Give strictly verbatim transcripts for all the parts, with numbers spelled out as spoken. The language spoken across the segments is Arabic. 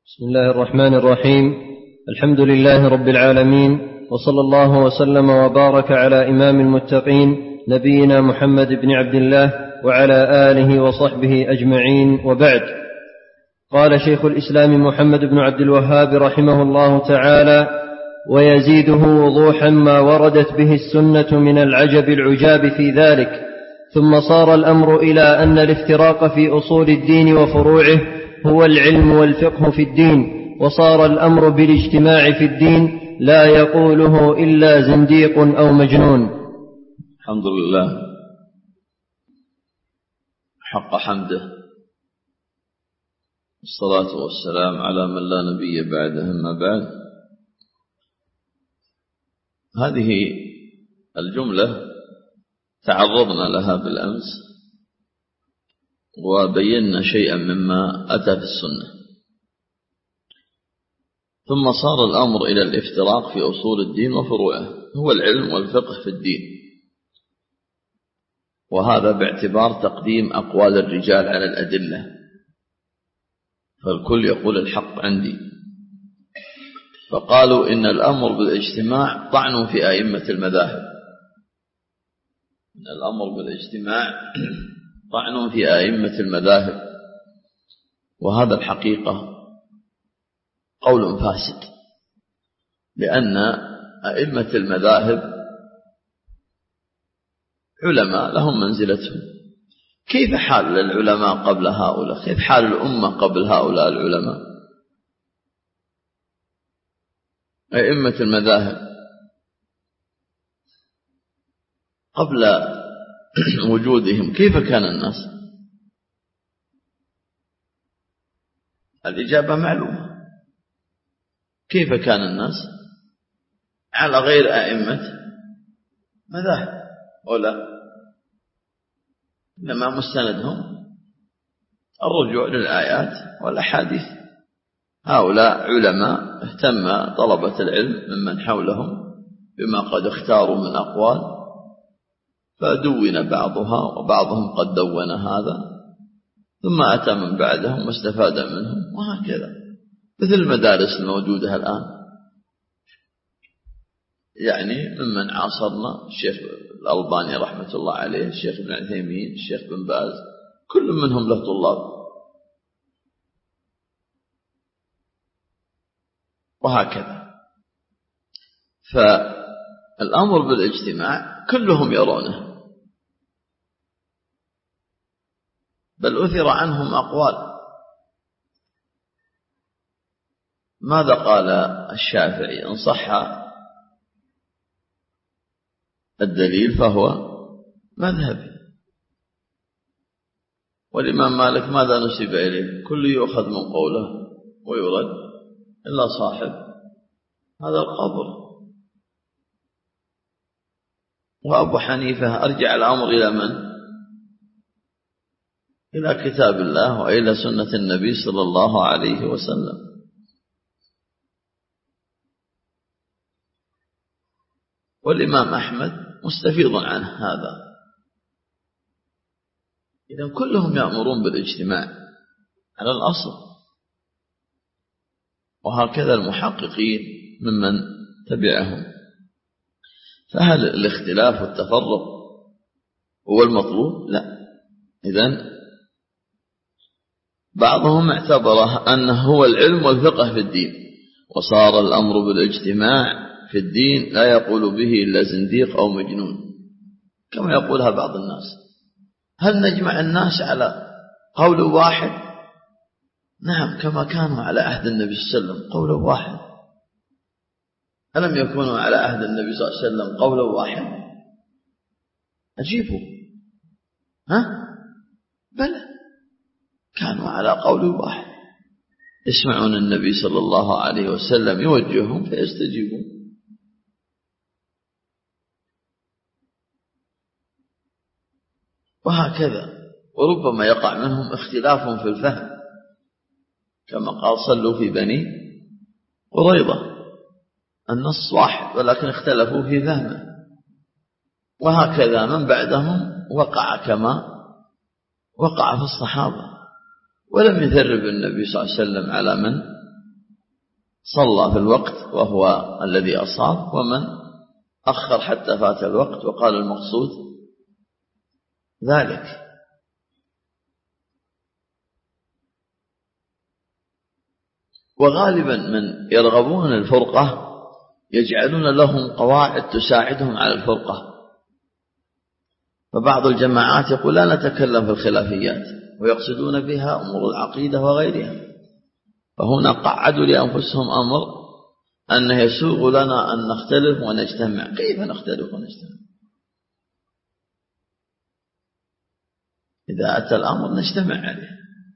بسم الله الرحمن الرحيم. الحمد لله رب العالمين، وصلى الله وسلم وبارك على إمام المتقين نبينا محمد بن عبد الله وعلى آله وصحبه أجمعين، وبعد. قال شيخ الإسلام محمد بن عبد الوهاب رحمه الله تعالى: ويزيده وضوحا ما وردت به السنة من العجب العجاب في ذلك. ثم صار الأمر إلى أن الافتراق في أصول الدين وفروعه هو العلم والفقه في الدين، وصار الأمر بالاجتماع في الدين لا يقوله إلا زنديق أو مجنون. الحمد لله حق حمده، الصلاة والسلام على من لا نبي بعده. أما بعد، هذه الجملة تعرضنا لها بالأمس وبينا شيئا مما أتى في السنة. ثم صار الأمر إلى الافتراق في أصول الدين وفروعه هو العلم والفقه في الدين، وهذا باعتبار تقديم أقوال الرجال على الأدلة، فالكل يقول الحق عندي. فقالوا إن الأمر بالاجتماع طعن في أئمة المذاهب، إن الأمر بالاجتماع طعن في أئمة المذاهب، وهذا الحقيقة قول فاسد، لأن أئمة المذاهب علماء لهم منزلتهم. كيف حال العلماء قبل هؤلاء؟ كيف حال الأمة قبل هؤلاء العلماء؟ أئمة المذاهب قبل وجودهم كيف كان الناس؟ الإجابة معلومة. كيف كان الناس؟ على غير أئمة مذاهب، ولا لما مستندهم الرجوع للآيات والأحاديث. هؤلاء علماء اهتم طلبة العلم ممن حولهم بما قد اختاروا من أقوال، فدون بعضها وبعضهم قد دون هذا، ثم أتى من بعدهم واستفاد منهم، وهكذا مثل المدارس الموجودة الآن. يعني ممن عاصرنا الشيخ الألباني رحمة الله عليه، الشيخ ابن عثيمين، الشيخ بن باز، كل منهم له طلاب، وهكذا. فالأمر بالاجتماع كلهم يرونه، بل أثر عنهم أقوال. ماذا قال الشافعي؟ إن صح الدليل فهو مذهبي. والإمام مالك ماذا نسب إليه؟ كل يؤخذ من قوله ويرد إلا صاحب هذا القبر. وأبو حنيفة أرجع الأمر إلى من؟ إلى كتاب الله وإلى سنة النبي صلى الله عليه وسلم. والإمام أحمد مستفيض عنه هذا. إذن كلهم يأمرون بالاجتماع على الأصل، وهكذا المحققين ممن تبعهم. فهل الاختلاف والتفرق هو المطلوب؟ لا. إذن بعضهم اعتبره أنه هو العلم والفقه في الدين، وصار الأمر بالاجتماع في الدين لا يقول به إلا زنديق أو مجنون، كما يقولها بعض الناس. هل نجمع الناس على قول واحد؟ نعم، كما كانوا على عهد النبي صلى الله عليه وسلم قول واحد. ألم يكونوا على عهد النبي صلى الله عليه وسلم قول واحد؟ أجيبوا. ها؟ بلى، كانوا على قول واحد، يسمعون النبي صلى الله عليه وسلم يوجههم فيستجيبون. وهكذا. وربما يقع منهم اختلاف في الفهم، كما قال صلوا في بني قريظة، النص واحد ولكن اختلفوا في فهمه. وهكذا من بعدهم وقع كما وقع في الصحابة، ولم يثرب النبي صلى الله عليه وسلم على من صلى في الوقت وهو الذي أصاب، ومن أخر حتى فات الوقت وقال المقصود ذلك. وغالبا من يرغبون الفرقة يجعلون لهم قواعد تساعدهم على الفرقة، فبعض الجماعات يقول لا نتكلم في الخلافيات، ويقصدون بها أمور العقيدة وغيرها. فهنا قعدوا لأنفسهم أمر أنه يسوغ لنا أن نختلف ونجتمع. كيف نختلف ونجتمع؟ إذا أتى الأمر نجتمع عليه.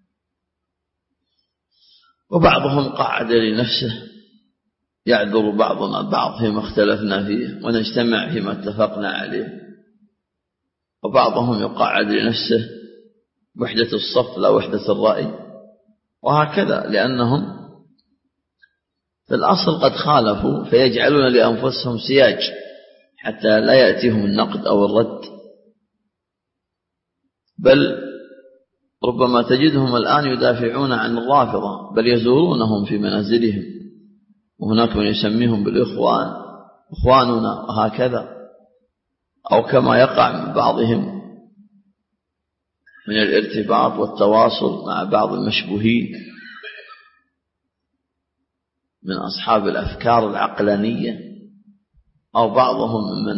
وبعضهم قعد لنفسه يعذر بعضنا البعض فيما اختلفنا فيه ونجتمع فيما اتفقنا عليه، وبعضهم يقعد لنفسه وحدة الصف لا وحدة الرأي، وهكذا، لأنهم في الأصل قد خالفوا، فيجعلون لأنفسهم سياج حتى لا يأتيهم النقد أو الرد. بل ربما تجدهم الآن يدافعون عن الرافضة، بل يزورونهم في منازلهم، وهناك من يسميهم بالإخوان، إخواننا، وهكذا. أو كما يقع من بعضهم من الارتباط والتواصل مع بعض المشبوهين من أصحاب الأفكار العقلانية، أو بعضهم من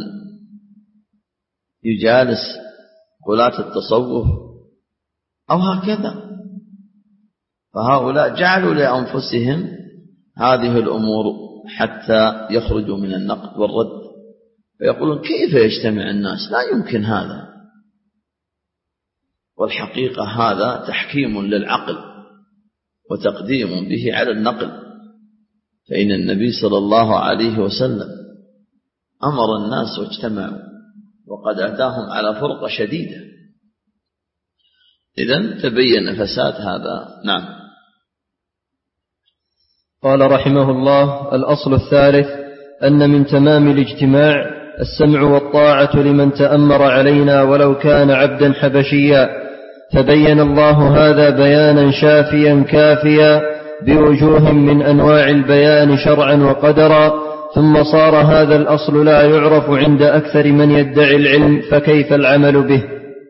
يجالس غلاة التصوف أو هكذا. فهؤلاء جعلوا لأنفسهم هذه الأمور حتى يخرجوا من النقد والرد، فيقولون كيف يجتمع الناس؟ لا يمكن هذا. والحقيقة هذا تحكيم للعقل وتقديم به على النقل، فإن النبي صلى الله عليه وسلم أمر الناس واجتمعوا، وقد أتاهم على فرقة شديدة. إذن تبين فساد هذا. نعم. قال رحمه الله: الأصل الثالث أن من تمام الاجتماع السمع والطاعة لمن تأمر علينا ولو كان عبدا حبشيا، فبين الله هذا بيانا شافيا كافيا بوجوه من أنواع البيان شرعا وقدرا، ثم صار هذا الأصل لا يعرف عند أكثر من يدعي العلم، فكيف العمل به؟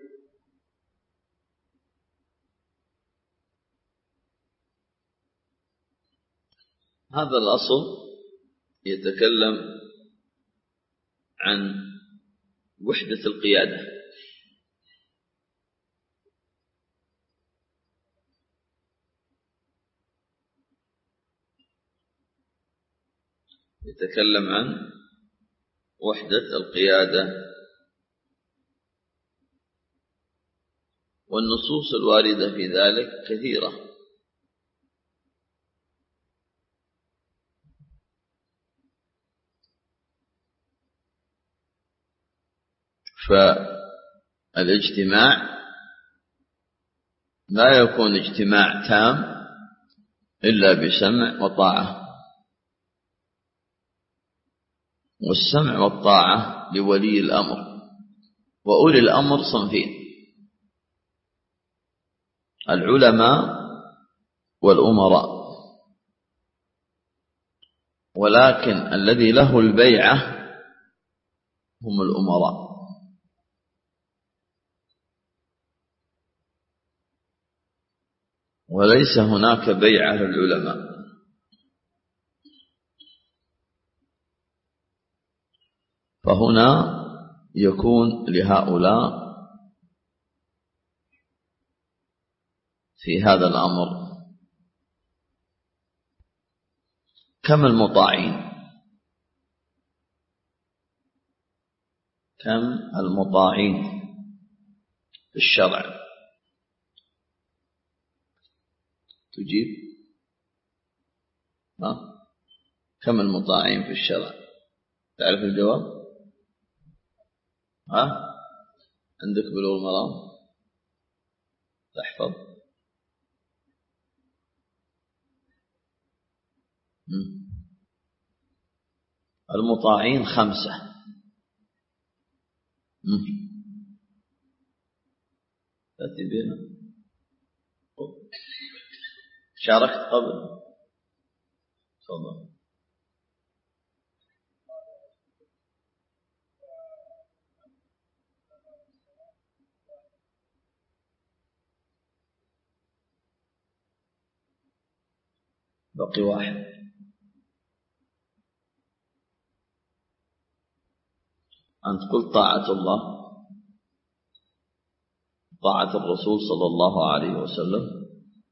هذا الأصل يتكلم عن وحدة القيادة، يتكلم عن وحدة القيادة، والنصوص الواردة في ذلك كثيرة. فالاجتماع لا يكون اجتماع تام إلا بسمع وطاعة، والسمع والطاعة لولي الأمر، وأولي الأمر صنفين: العلماء والأمراء. ولكن الذي له البيعة هم الأمراء، وليس هناك بيعة للعلماء. فهنا يكون لهؤلاء في هذا الأمر كم المطاعين، كم المطاعين في الشرع؟ تجيب؟ ها؟ كم المطاعين في الشرع؟ تعرف الجواب؟ ها؟ عندك بلوغ المرام؟ تحفظ؟ المطاعين خمسة. تأتي بنا؟ شاركت قبل؟ تفضل. بقي واحد. أنت قلت طاعة الله، طاعة الرسول صلى الله عليه وسلم،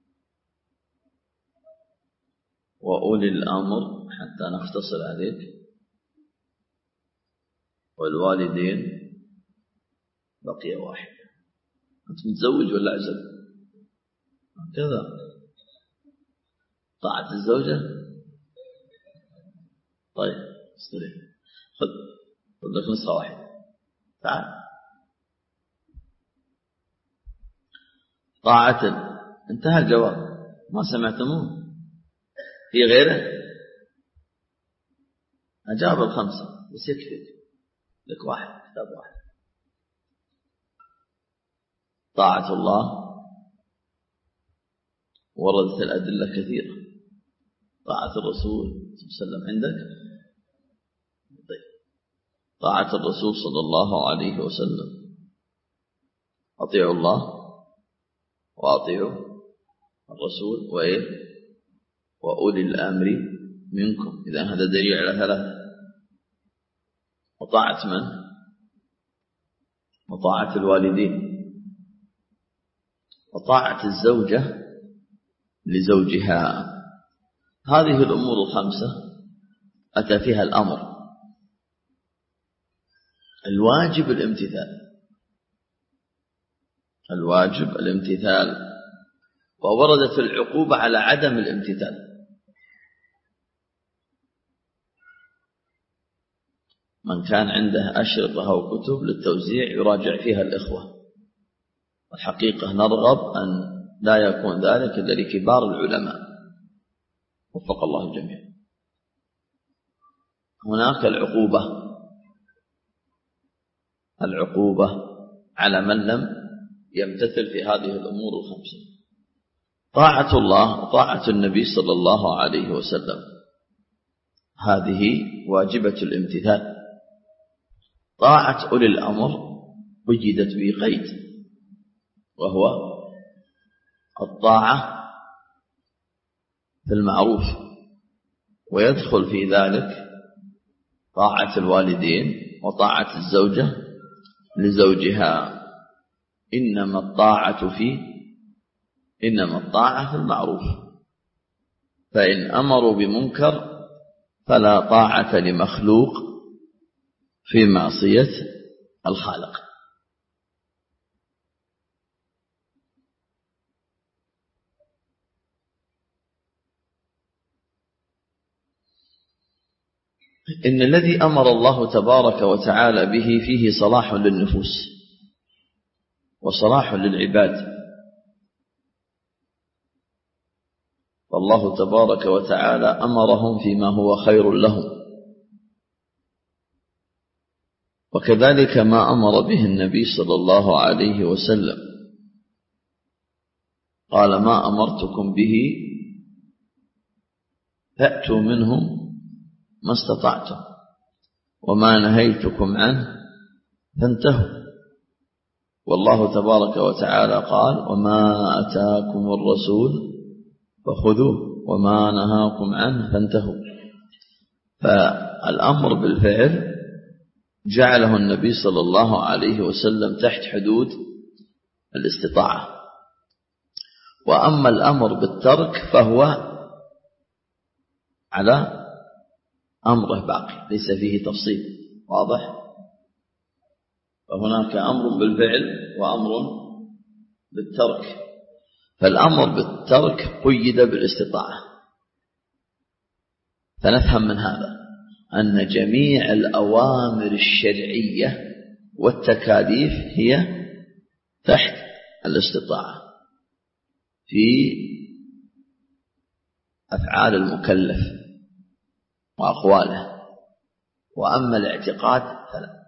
وأولي الأمر حتى نختصر عليك، والوالدين. بقي واحد. أنت متزوج ولا عزب؟ كذا. طاعة الزوجة. طيب استريح، خذ خذ لك نسخة واحدة. تعال. طاعة. انتهى الجواب، ما سمعتموه؟ في غيره؟ أجاب الخمسة بس يكفي لك واحد، كتاب واحد. طاعة الله وردت الأدلة كثيرة. طاعة الرسول صلى الله عليه وسلم عندك؟ طيب. طاعة الرسول صلى الله عليه وسلم، أطيعوا الله وأطيعوا الرسول وإيه؟ وأولي الأمر منكم. إذا هذا دليل على ثلاثة. وطاعة من؟ وطاعة الوالدين، وطاعة الزوجة لزوجها. هذه الأمور الخمسة أتى فيها الأمر، الواجب الامتثال، الواجب الامتثال، ووردت العقوبة على عدم الامتثال. من كان عنده أشرطة أو كتب للتوزيع يراجع فيها الإخوة. الحقيقة نرغب أن لا يكون ذلك إلا لكبار العلماء، وفق الله الجميع. هناك العقوبة، العقوبة على من لم يمتثل في هذه الأمور الخمسة. طاعة الله وطاعة النبي صلى الله عليه وسلم هذه واجبة الامتثال. طاعة أولي الأمر وجدت بقيد، وهو الطاعة في المعروف، ويدخل في ذلك طاعة الوالدين وطاعة الزوجة لزوجها. إنما الطاعة في إنما الطاعة في المعروف، فإن أمروا بمنكر فلا طاعة لمخلوق في معصية الخالق. إن الذي أمر الله تبارك وتعالى به فيه صلاح للنفوس وصلاح للعباد، فالله تبارك وتعالى أمرهم فيما هو خير لهم، وكذلك ما أمر به النبي صلى الله عليه وسلم. قال: ما أمرتكم به فأتوا منه ما استطعتم، وما نهيتكم عنه فانتهوا. والله تبارك وتعالى قال: وما أتاكم الرسول فخذوه وما نهاكم عنه فانتهوا. فالأمر بالفعل جعله النبي صلى الله عليه وسلم تحت حدود الاستطاعة. وأما الأمر بالترك فهو على أمره باقي، ليس فيه تفصيل. واضح؟ فهناك أمر بالفعل وأمر بالترك. فالأمر بالترك قيد بالاستطاعة. فنفهم من هذا أن جميع الأوامر الشرعية والتكاليف هي تحت الاستطاعة في أفعال المكلف وأقواله. وأما الاعتقاد فلا.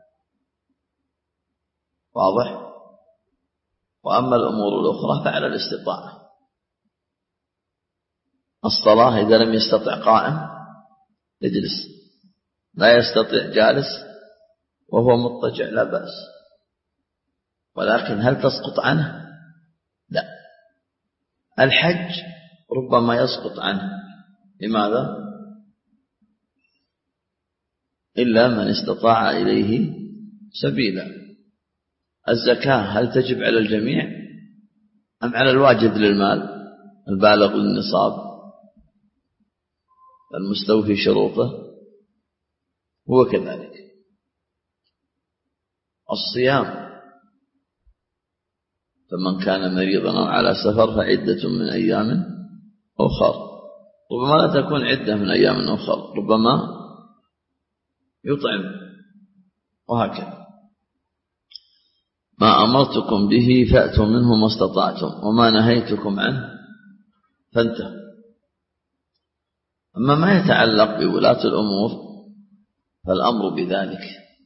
واضح؟ وأما الأمور الأخرى فعلى الاستطاعة. الصلاة إذا لم يستطع قائم يجلس، لا يستطيع جالس وهو مضطجع لا بأس، ولكن هل تسقط عنه؟ لا. الحج ربما يسقط عنه، لماذا؟ إلا من استطاع إليه سبيلا. الزكاة هل تجب على الجميع أم على الواجد للمال البالغ للنصاب المستوفي شروطه؟ هو كذلك. الصيام فمن كان مريضا أو على سفر فعدة من أيام أخر، ربما لا تكون عدة من أيام أخر، ربما يطعم، وهكذا. ما أمرتكم به فأتوا منه ما استطعتم وما نهيتكم عنه فانتهوا. أما ما يتعلق بولاة الأمور فالأمر بذلك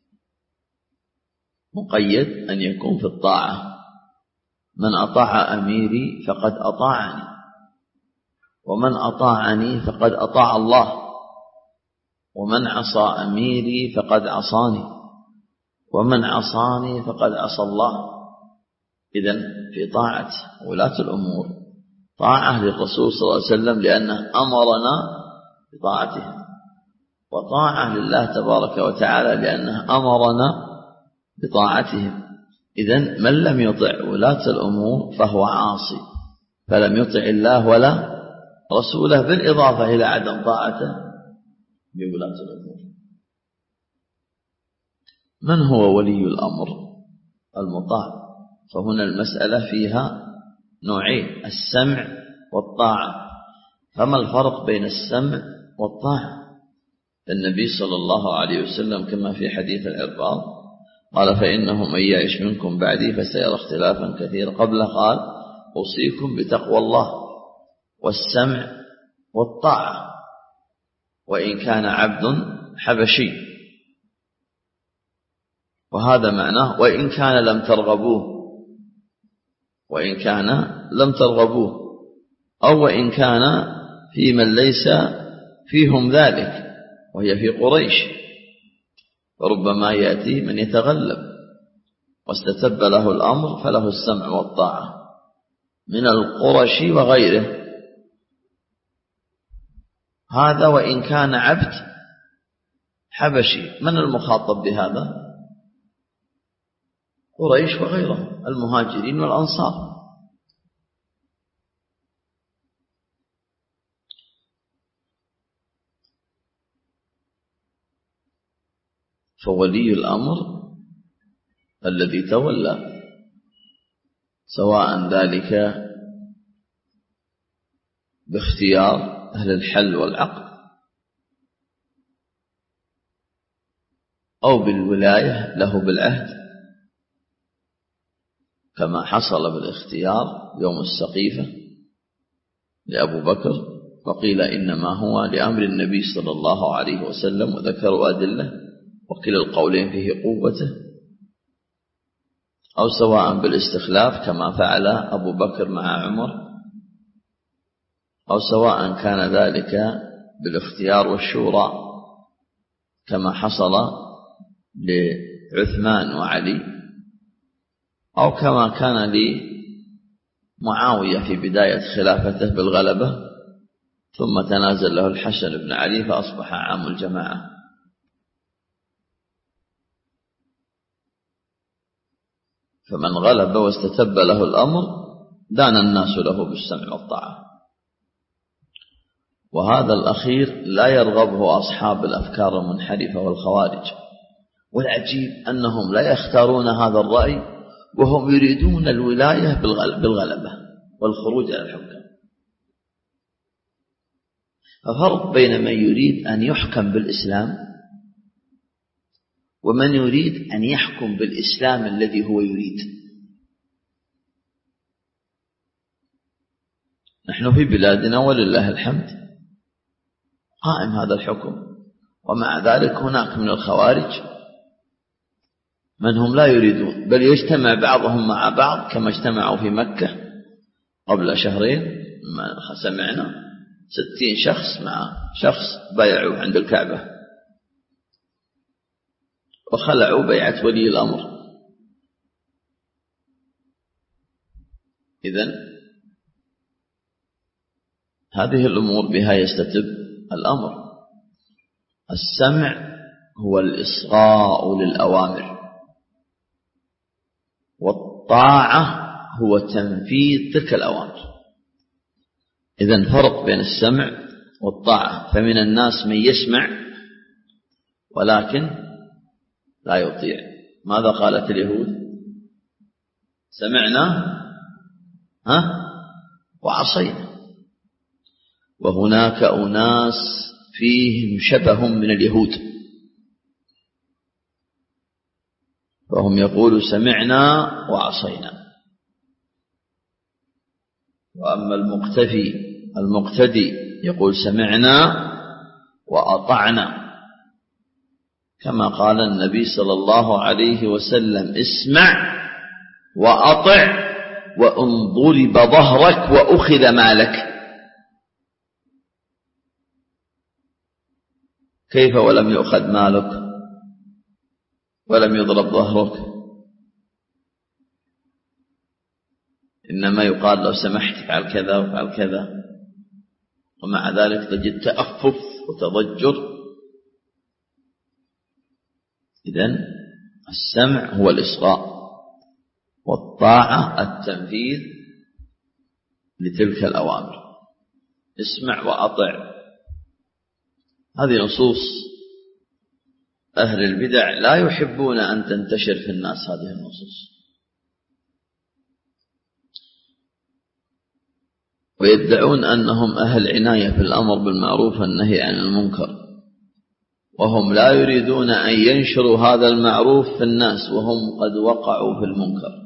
مقيد أن يكون في الطاعة. من أطاع أميري فقد أطاعني، ومن أطاعني فقد أطاع الله، ومن عصى أميري فقد عصاني، ومن عصاني فقد عصى الله. إذن في طاعة ولاة الأمور طاعة للرسول صلى الله عليه وسلم لأنه أمرنا بطاعته، وطاعة لله تبارك وتعالى لأنه أمرنا بطاعتهم. إذن من لم يطع ولاة الأمور فهو عاصي، فلم يطع الله ولا رسوله، بالإضافة إلى عدم طاعته بولاة الأمور. من هو ولي الأمر المطاع؟ فهنا المسألة فيها نوعين، السمع والطاعة. فما الفرق بين السمع والطاعة؟ النبي صلى الله عليه وسلم كما في حديث العرباض قال: فإنه من يعش منكم بعدي فسيرى اختلافا كثيرا. قبله قال: أوصيكم بتقوى الله والسمع والطاعة، وإن كان عبد حبشي. وهذا معناه وإن كان لم ترغبوه، وإن كان لم ترغبوه، أو وإن كان في من ليس فيهم ذلك، وهي في قريش. وربما يأتي من يتغلب واستتب له الأمر فله السمع والطاعة من القرش وغيره. هذا وإن كان عبد حبشي. من المخاطب بهذا؟ قريش وغيرهم، المهاجرين والأنصار. فولي الأمر الذي تولى، سواء ذلك باختيار أهل الحل والعقد أو بالولاية له بالعهد، كما حصل بالاختيار يوم السقيفة لأبو بكر، وقيل إنما هو لأمر النبي صلى الله عليه وسلم، وذكروا أدلة وكلا القولين فيه قوته. أو سواء بالاستخلاف كما فعل أبو بكر مع عمر، أو سواء كان ذلك بالاختيار والشورى كما حصل لعثمان وعلي، أو كما كان لمعاوية في بداية خلافته بالغلبة، ثم تنازل له الحسن بن علي فأصبح عام الجماعة. فمن غلب واستتب له الأمر دان الناس له بالسمع والطاعة. وهذا الأخير لا يرغبه أصحاب الأفكار المنحرفة والخوارج. والعجيب أنهم لا يختارون هذا الرأي وهم يريدون الولاية بالغلبة والخروج على الحكام. ففرق بين من يريد أن يحكم بالإسلام ومن يريد أن يحكم بالإسلام الذي هو يريد. نحن في بلادنا ولله الحمد قائم هذا الحكم، ومع ذلك هناك من الخوارج من هم لا يريدون، بل يجتمع بعضهم مع بعض كما اجتمعوا في مكة قبل شهرين ما سمعنا، ستين شخص مع شخص بايعوا عند الكعبة وخلعوا بيعة ولي الأمر. إذن هذه الأمور بها يستتب الأمر. السمع هو الإصغاء للأوامر، والطاعة هو تنفيذ تلك الأوامر. إذن فرق بين السمع والطاعة. فمن الناس من يسمع ولكن لا يطيع. ماذا قالت اليهود؟ سمعنا ها وعصينا. وهناك أناس فيهم شبه من اليهود، فهم يقولوا سمعنا وعصينا. وأما المقتفي المقتدي يقول سمعنا وأطعنا، كما قال النبي صلى الله عليه وسلم اسمع وأطع وإن ضرب ظهرك وأخذ مالك. كيف ولم يؤخذ مالك ولم يضرب ظهرك؟ إنما يقال لو سمحت فعل كذا وفعل كذا، ومع ذلك تجد تأفف وتضجر. إذن السمع هو الإصغاء، والطاعة التنفيذ لتلك الأوامر. اسمع وأطع. هذه نصوص أهل البدع لا يحبون أن تنتشر في الناس هذه النصوص، ويدعون أنهم أهل عناية في الأمر بالمعروف والنهي عن المنكر، وهم لا يريدون أن ينشروا هذا المعروف في الناس وهم قد وقعوا في المنكر.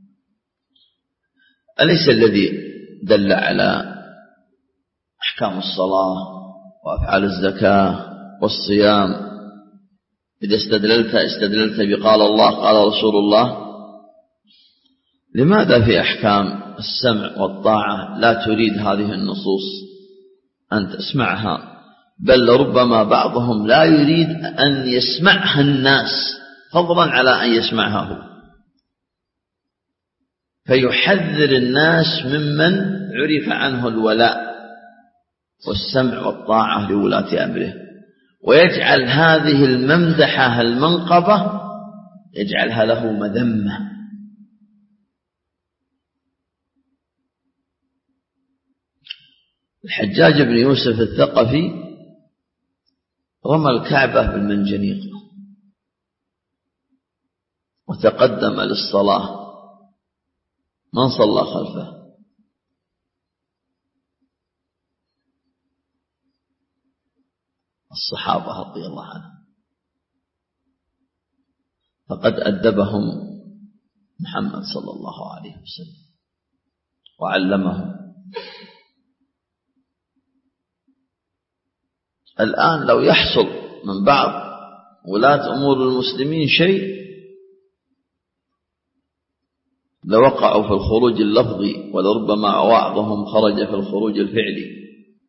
أليس الذي دل على أحكام الصلاة وأفعال الزكاة والصيام إذا استدللت استدللت بقال الله قال رسول الله؟ لماذا في أحكام السمع والطاعة لا تريد هذه النصوص أن تسمعها، بل ربما بعضهم لا يريد أن يسمعها الناس فضلا على أن يسمعها هو، فيحذر الناس ممن عرف عنه الولاء والسمع والطاعة لولاة أمره، ويجعل هذه الممدحة المنقبة يجعلها له مذمة. الحجاج بن يوسف الثقفي رمى الكعبة بالمنجنيق وتقدم للصلاة، من صلى خلفه؟ الصحابة رضي الله عنهم، فقد أدبهم محمد صلى الله عليه وسلم وعلمهم. الآن لو يحصل من بعض ولاة أمور المسلمين شيء لوقعوا في الخروج اللفظي، ولربما بعضهم خرج في الخروج الفعلي.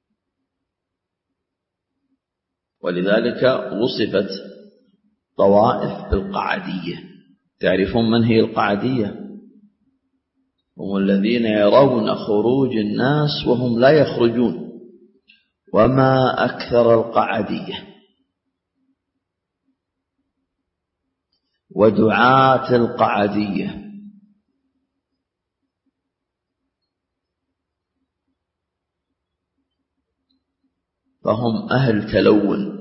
ولذلك وصفت طوائف بالقعدية. تعرفون من هي القعدية؟ هم الذين يرون خروج الناس وهم لا يخرجون. وما أكثر القعدية ودعاة القعدية. فهم أهل تلون.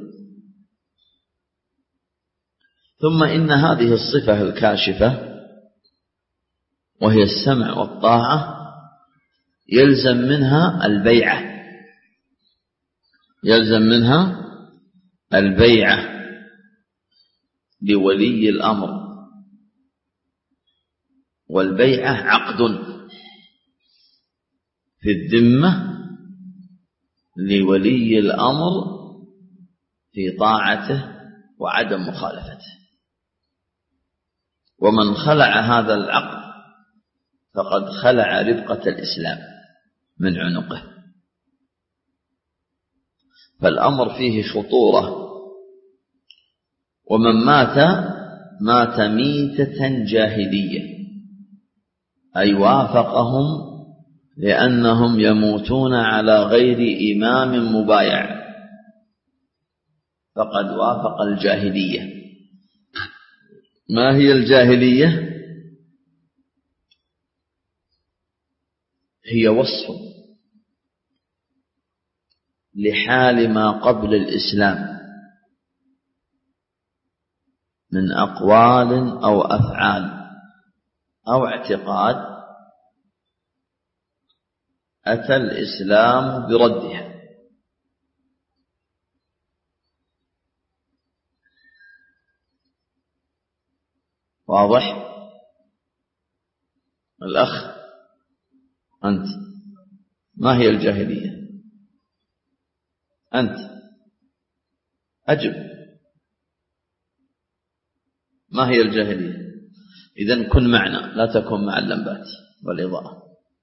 ثم إن هذه الصفة الكاشفة وهي السمع والطاعة يلزم منها البيعة، يلزم منها البيعة لولي الأمر. والبيعة عقد في الذمة لولي الأمر في طاعته وعدم مخالفته، ومن خلع هذا العقد فقد خلع ربقة الإسلام من عنقه. فالأمر فيه خطورة. ومن مات مات ميتة جاهلية، أي وافقهم لأنهم يموتون على غير إمام مبايع، فقد وافق الجاهلية. ما هي الجاهلية؟ هي وصف لحال ما قبل الإسلام من أقوال أو أفعال أو اعتقاد أتى الإسلام بردها. واضح؟ الأخ أنت، ما هي الجاهلية؟ أنت أجب، ما هي الجاهلية؟ إذن كن معنا، لا تكن مع اللمبات والإضاءة.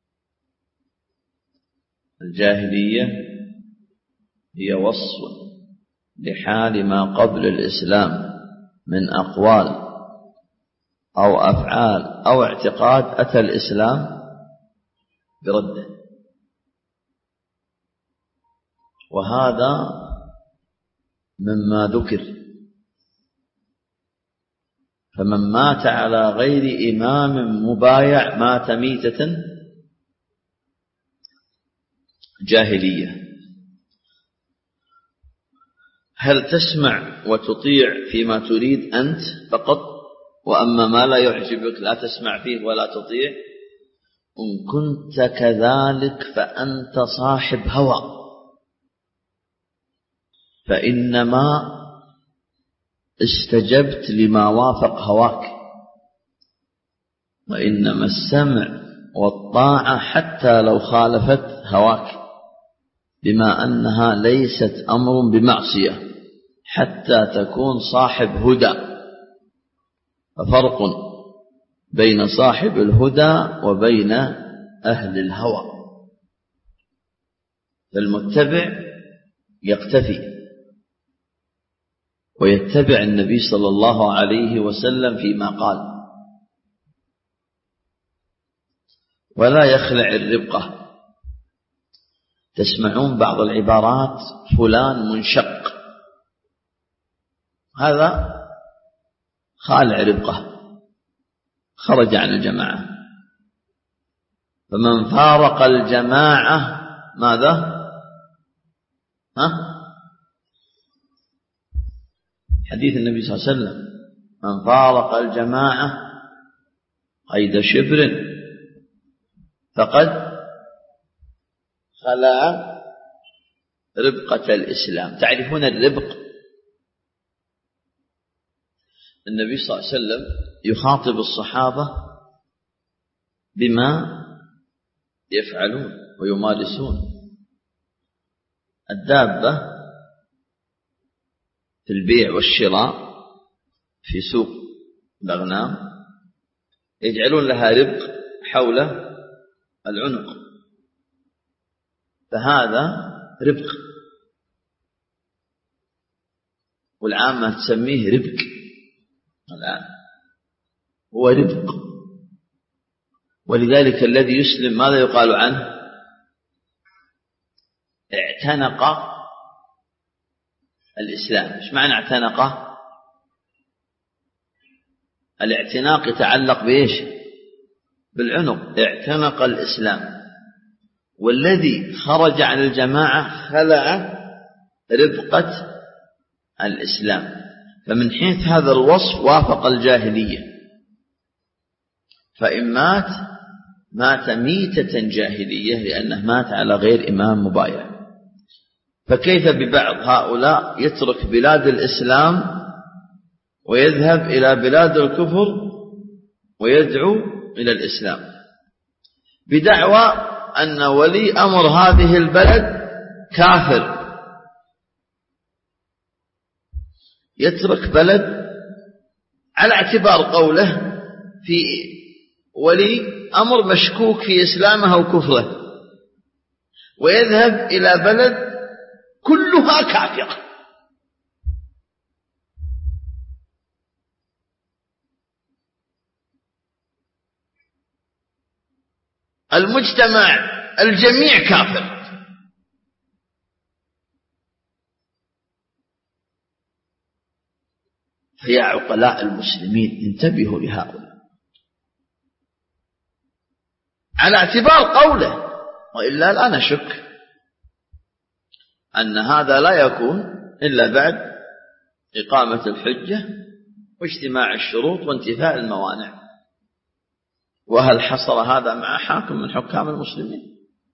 الجاهلية هي وصف لحال ما قبل الإسلام من أقوال أو أفعال أو اعتقاد أتى الإسلام برده. وهذا مما ذكر. فمن مات على غير إمام مبايع مات ميتة جاهلية. هل تسمع وتطيع فيما تريد أنت فقط، وأما ما لا يعجبك لا تسمع فيه ولا تطيع؟ إن كنت كذلك فأنت صاحب هوى، فإنما استجبت لما وافق هواك. وإنما السمع والطاعة حتى لو خالفت هواك، بما أنها ليست أمر بمعصية حتى تكون صاحب هدى. ففرق بين صاحب الهدى وبين أهل الهوى. فالمتبع يقتفي ويتبع النبي صلى الله عليه وسلم فيما قال، ولا يخلع الربقة. تسمعون بعض العبارات فلان منشق، هذا خالع ربقة، خرج عن الجماعة. فمن فارق الجماعة ماذا؟ ها؟ حديث النبي صلى الله عليه وسلم: من فارق الجماعة قيد شبر فقد خلع ربقة الإسلام. تعرفون الربق؟ النبي صلى الله عليه وسلم يخاطب الصحابة بما يفعلون ويمارسون. الدابة في البيع والشراء في سوق الأغنام يجعلون لها ربق حول العنق، فهذا ربق، والعامة تسميه ربك. الآن هو ربق. ولذلك الذي يسلم ماذا يقال عنه؟ اعتنق الإسلام. ايش معنى اعتنق؟ الاعتناق يتعلق بإيش؟ بالعنق. اعتنق الإسلام. والذي خرج عن الجماعة خلع ربقة الإسلام. فمن حيث هذا الوصف وافق الجاهلية. فإن مات مات ميتة جاهلية لأنه مات على غير إمام مبايع. فكيف ببعض هؤلاء يترك بلاد الإسلام ويذهب إلى بلاد الكفر ويدعو إلى الإسلام بدعوى أن ولي أمر هذه البلد كافر؟ يترك بلد على اعتبار قوله في ولي أمر مشكوك في إسلامه أو كفره، ويذهب إلى بلد كله أهلها كافرة. المجتمع الجميع كافر. فيا عقلاء المسلمين انتبهوا لهؤلاء على اعتبار قوله، وإلا لا نشك أن هذا لا يكون إلا بعد إقامة الحجة واجتماع الشروط وانتفاء الموانع. وهل حصل هذا مع حاكم من حكام المسلمين؟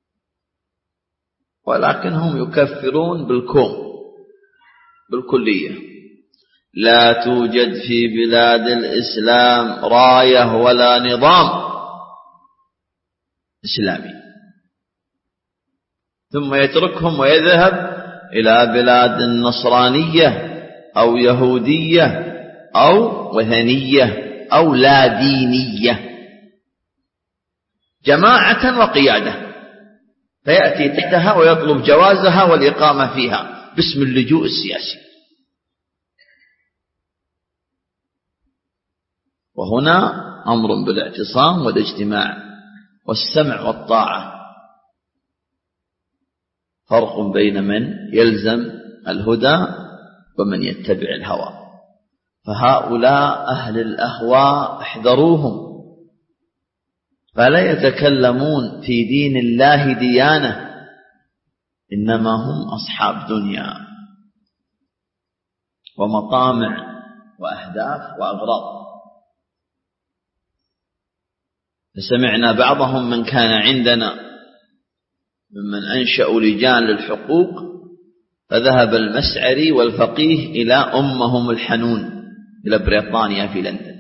ولكنهم يكفرون بالكوم بالكلية. لا توجد في بلاد الإسلام راية ولا نظام إسلامي، ثم يتركهم ويذهب إلى بلاد النصرانية أو يهودية أو وثنية أو لا دينية، جماعة وقيادة، فيأتي تحتها ويطلب جوازها والإقامة فيها باسم اللجوء السياسي. وهنا أمر بالاعتصام والاجتماع والسمع والطاعة. فرق بين من يلزم الهدى ومن يتبع الهوى. فهؤلاء أهل الأهواء احذروهم، فلا يتكلمون في دين الله ديانة، إنما هم أصحاب دنيا ومطامع وأهداف وأغراض. فسمعنا بعضهم من كان عندنا ممن أنشأوا لجان للحقوق، فذهب المسعري والفقيه إلى أمهم الحنون إلى بريطانيا في لندن،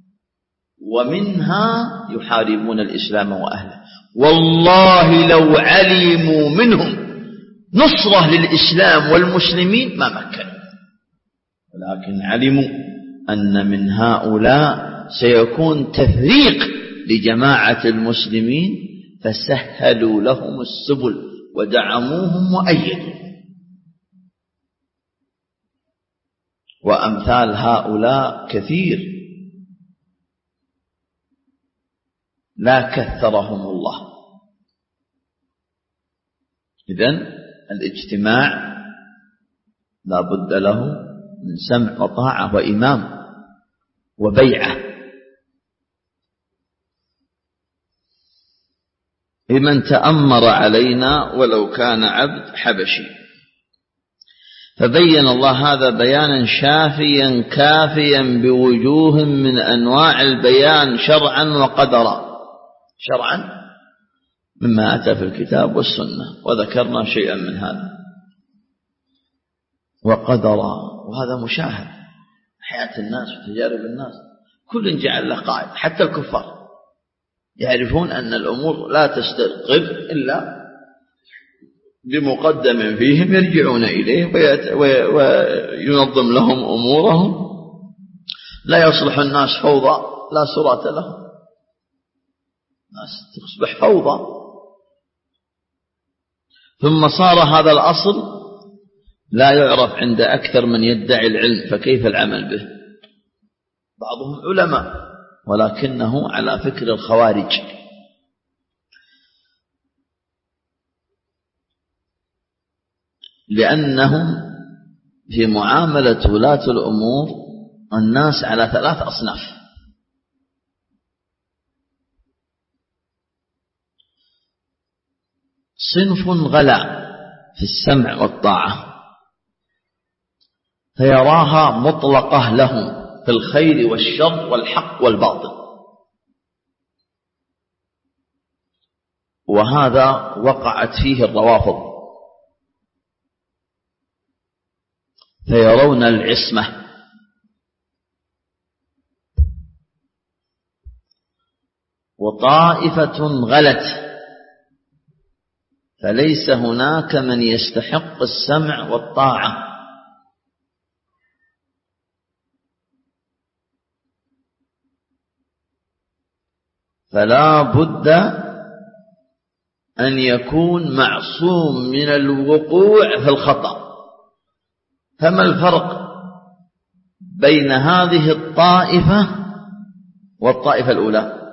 ومنها يحاربون الإسلام وأهله. والله لو علموا منهم نصرة للإسلام والمسلمين ما مكنوا، ولكن علموا أن من هؤلاء سيكون تفريق لجماعة المسلمين، فسهلوا لهم السبل ودعموهم وأيدوهم. وأمثال هؤلاء كثير لا كثرهم الله. إذن الاجتماع لا بد له من سمع وطاعة وإمام وبيعة. لمن تأمر علينا ولو كان عبد حبشي. فبين الله هذا بيانا شافيا كافيا بوجوه من أنواع البيان شرعا وقدرا. شرعا مما أتى في الكتاب والسنة، وذكرنا شيئا من هذا، وقدرا، وهذا مشاهد حياة الناس وتجارب الناس. كل جعل له قائد، حتى الكفار يعرفون أن الأمور لا تستقر إلا بمقدم فيهم يرجعون إليه وينظم لهم أمورهم. لا يصلح الناس فوضى لا سرات لهم، الناس تصبح فوضى. ثم صار هذا الأصل لا يعرف عند أكثر من يدعي العلم، فكيف العمل به؟ بعضهم علماء ولكنه على فكر الخوارج. لأنهم في معاملة ولاة الأمور الناس على ثلاث أصناف. صنف غلا في السمع والطاعة فيراها مطلقة لهم في الخير والشر والحق والباطل، وهذا وقعت فيه الروافض، فيرون العصمة. وطائفة غلت فليس هناك من يستحق السمع والطاعة، فلا بد أن يكون معصوم من الوقوع في الخطأ فما الفرق بين هذه الطائفة والطائفة الأولى؟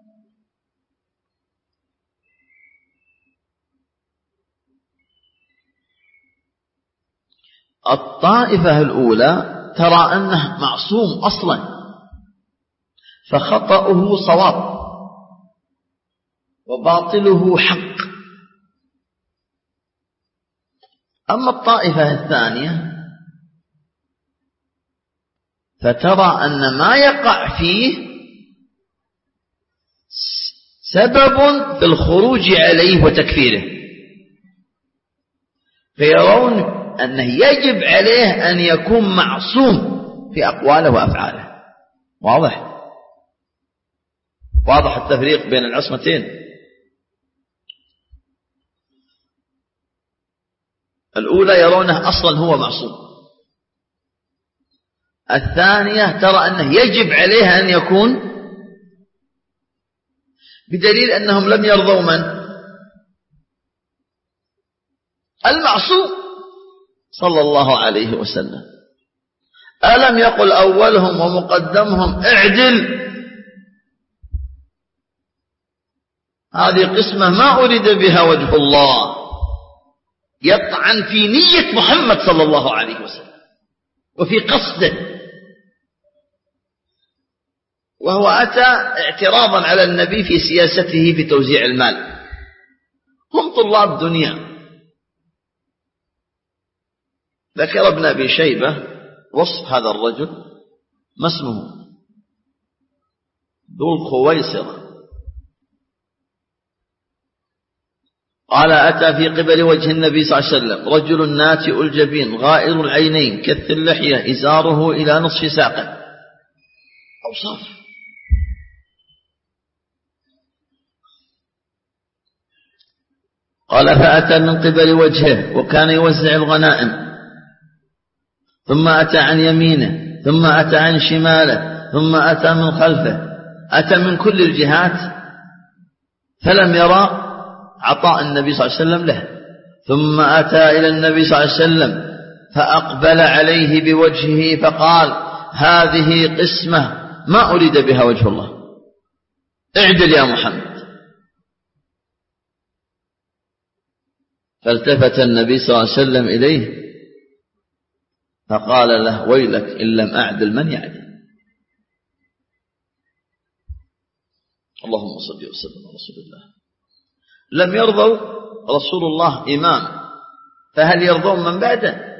الطائفة الأولى ترى أنه معصوم أصلا، فخطأه صواب وباطله حق. أما الطائفة الثانية فترى أن ما يقع فيه سبب في الخروج عليه وتكفيره، فيرون أنه يجب عليه أن يكون معصوم في أقواله وأفعاله. واضح؟ واضح التفريق بين العصمتين. الأولى يرونه أصلا هو معصوم، الثانية ترى أنه يجب عليه أن يكون، بدليل أنهم لم يرضوا من؟ المعصوم صلى الله عليه وسلم. ألم يقل أولهم ومقدمهم اعدل؟ هذه قسمة ما أريد بها وجه الله، يطعن في نية محمد صلى الله عليه وسلم وفي قصده، وهو أتى اعتراضا على النبي في سياسته في توزيع المال. هم طلاب دنيا. ذكر ابن أبي شيبة وصف هذا الرجل، ما اسمه؟ ذو الخويصرة. قال أتى في قبل وجه النبي صلى الله عليه وسلم رجل ناتئ الجبين غائر العينين كث اللحية إزاره إلى نصف ساقه. أوصاف. قال فأتى من قبل وجهه وكان يوزع الغنائم، ثم أتى عن يمينه، ثم أتى عن شماله، ثم أتى من خلفه، أتى من كل الجهات، فلم يرى عطاء النبي صلى الله عليه وسلم له. ثم أتى إلى النبي صلى الله عليه وسلم فأقبل عليه بوجهه فقال هذه قسمة ما أريد بها وجه الله، اعدل يا محمد. فالتفت النبي صلى الله عليه وسلم إليه فقال له ويلك إن لم أعدل من يعدل. اللهم صل وسلم على رسول الله. لم يرضوا رسول الله إمام، فهل يرضون من بعده؟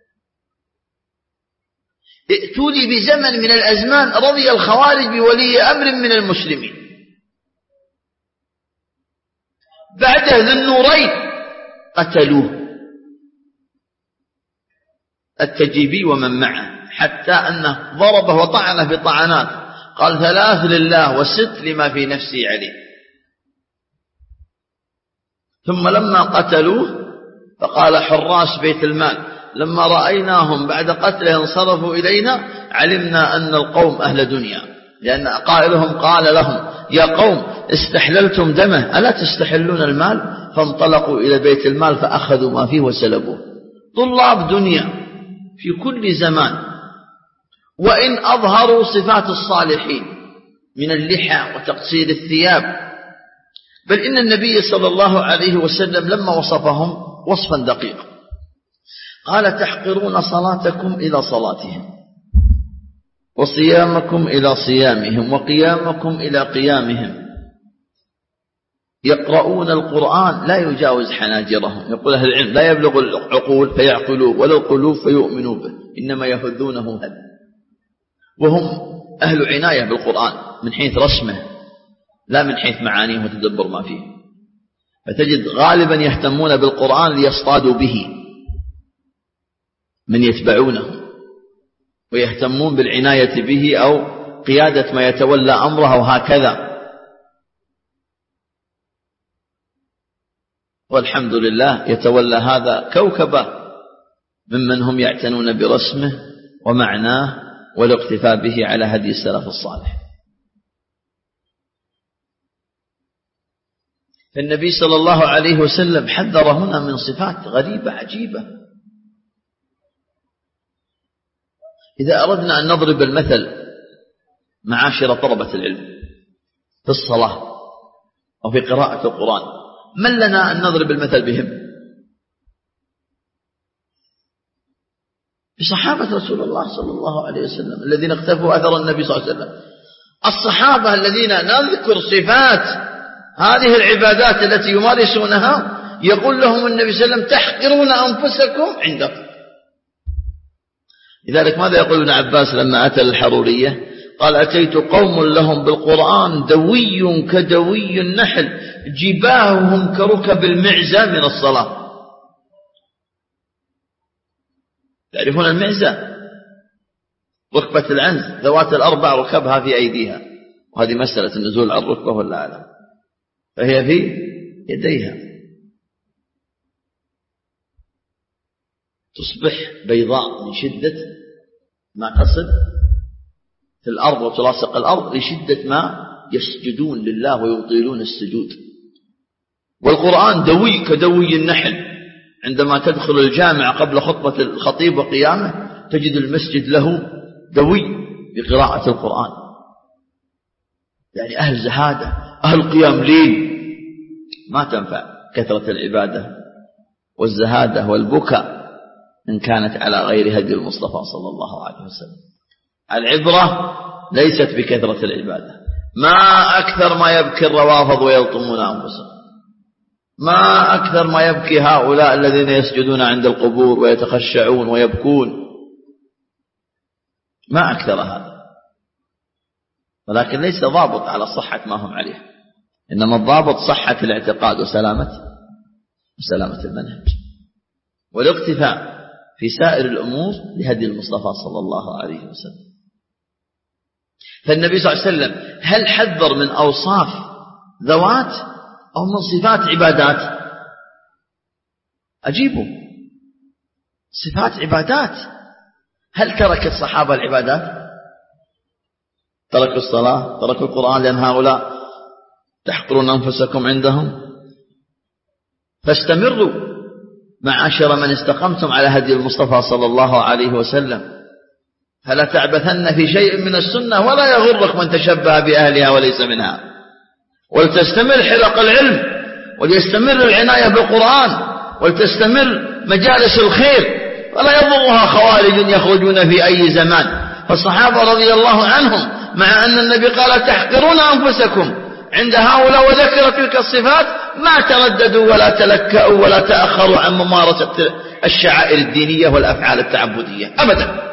ائتوا لي بزمن من الأزمان رضي الخوارج بولي أمر من المسلمين، بعده ذي النورين قتلوه، التجيبي ومن معه، حتى أنه ضربه وطعنه بطعنات، قال ثلاث لله وست لما في نفسي عليه. ثم لما قتلوه فقال حراس بيت المال لما رأيناهم بعد قتله انصرفوا إلينا علمنا أن القوم أهل دنيا، لأن قائلهم قال لهم يا قوم استحللتم دمه ألا تستحلون المال؟ فانطلقوا إلى بيت المال فأخذوا ما فيه وسلبوه. طلاب دنيا في كل زمان، وإن أظهروا صفات الصالحين من اللحى وتقصير الثياب، بل إن النبي صلى الله عليه وسلم لما وصفهم وصفا دقيقا قال تحقرون صلاتكم إلى صلاتهم، وصيامكم إلى صيامهم، وقيامكم إلى قيامهم، يقرؤون القرآن لا يجاوز حناجرهم، يقول أهل العلم لا يبلغ العقول فيعقلوه ولا القلوب فيؤمنوا به، إنما يهذونه هذا. وهم أهل عناية بالقرآن من حيث رسمه لا من حيث معانيه وتدبر ما فيه، فتجد غالبا يهتمون بالقرآن ليصطادوا به من يتبعونه، ويهتمون بالعناية به أو قيادة ما يتولى أمره وهكذا. والحمد لله يتولى هذا كوكبة ممن هم يعتنون برسمه ومعناه والاقتفاء به على هدي السلف الصالح. فالنبي صلى الله عليه وسلم حذر هنا من صفات غريبة عجيبة، إذا أردنا أن نضرب المثل معاشر طلبة العلم في الصلاة أو في قراءة القرآن، من لنا أن نضرب المثل بهم؟ بصحابة رسول الله صلى الله عليه وسلم الذين اقتفوا أثر النبي صلى الله عليه وسلم. الصحابة الذين نذكر صفات هذه العبادات التي يمارسونها يقول لهم النبي صلى الله عليه وسلم تحقرون أنفسكم عندكم. لذلك ماذا يقول ابن عباس لما أتى الحرورية؟ قال أتيت قوم لهم بالقرآن دوي كدوي النحل جباههم كركب المعزة من الصلاة. تعرفون المعزة؟ ركبة العنز ذوات الأربع ركبها في أيديها، وهذه مسألة النزول على الركبة ولا أعلم، فهي في يديها، تصبح بيضاء من شدة ما تصل في الأرض وتلاصق الأرض لشدة ما يسجدون لله ويطيلون السجود. والقرآن دوي كدوي النحل، عندما تدخل الجامع قبل خطبة الخطيب وقيامه تجد المسجد له دوي بقراءة القرآن. يعني أهل زهادة، أهل قيام ليل. ما تنفع كثرة العبادة والزهادة والبكاء إن كانت على غير هدي المصطفى صلى الله عليه وسلم. العبرة ليست بكثرة العبادة. ما أكثر ما يبكي الروافض ويلطمون أنفسهم، ما أكثر ما يبكي هؤلاء الذين يسجدون عند القبور ويتخشعون ويبكون، ما أكثر هذا. ولكن ليس ضابط على صحة ما هم عليه، إنما الضابط صحة الاعتقاد وسلامة وسلامة المنهج والاقتفاء في سائر الأمور لهدي المصطفى صلى الله عليه وسلم. فالنبي صلى الله عليه وسلم هل حذر من أوصاف ذوات أو من صفات عبادات؟ أجيبوا، صفات عبادات. هل ترك الصحابة العبادات؟ تركوا الصلاة، تركوا القرآن، لأن هؤلاء تحقرون أنفسكم عندهم. فاستمروا معاشر من استقمتم على هدي المصطفى صلى الله عليه وسلم، فلا تعبثن في شيء من السنة ولا يغرك من تشبه بأهلها وليس منها. ولتستمر حلق العلم، وليستمر العناية بالقرآن، ولتستمر مجالس الخير، ولا يضرها خوارج يخرجون في أي زمان. فالصحابة رضي الله عنهم مع أن النبي قال تحقرون أنفسكم عند هؤلاء وذكر تلك الصفات ما ترددوا ولا تلكأوا ولا تأخروا عن ممارسة الشعائر الدينية والأفعال التعبدية أبدا،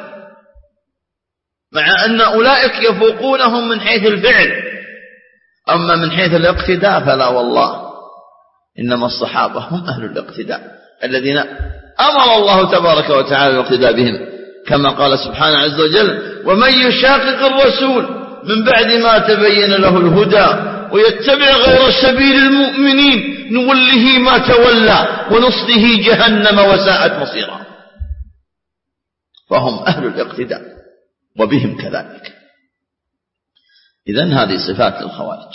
مع أن أولئك يفوقونهم من حيث الفعل. أما من حيث الاقتداء فلا والله، إنما الصحابة هم أهل الاقتداء الذين أمر الله تبارك وتعالى الاقتداء بهم، كما قال سبحانه عز وجل ومن يشاقق الرسول من بعد ما تبين له الهدى ويتبع غير سبيل المؤمنين نوله ما تولى ونصله جهنم وساءت مصيرا. فهم أهل الاقتداء وبهم كذلك. إذن هذه صفات للخوارج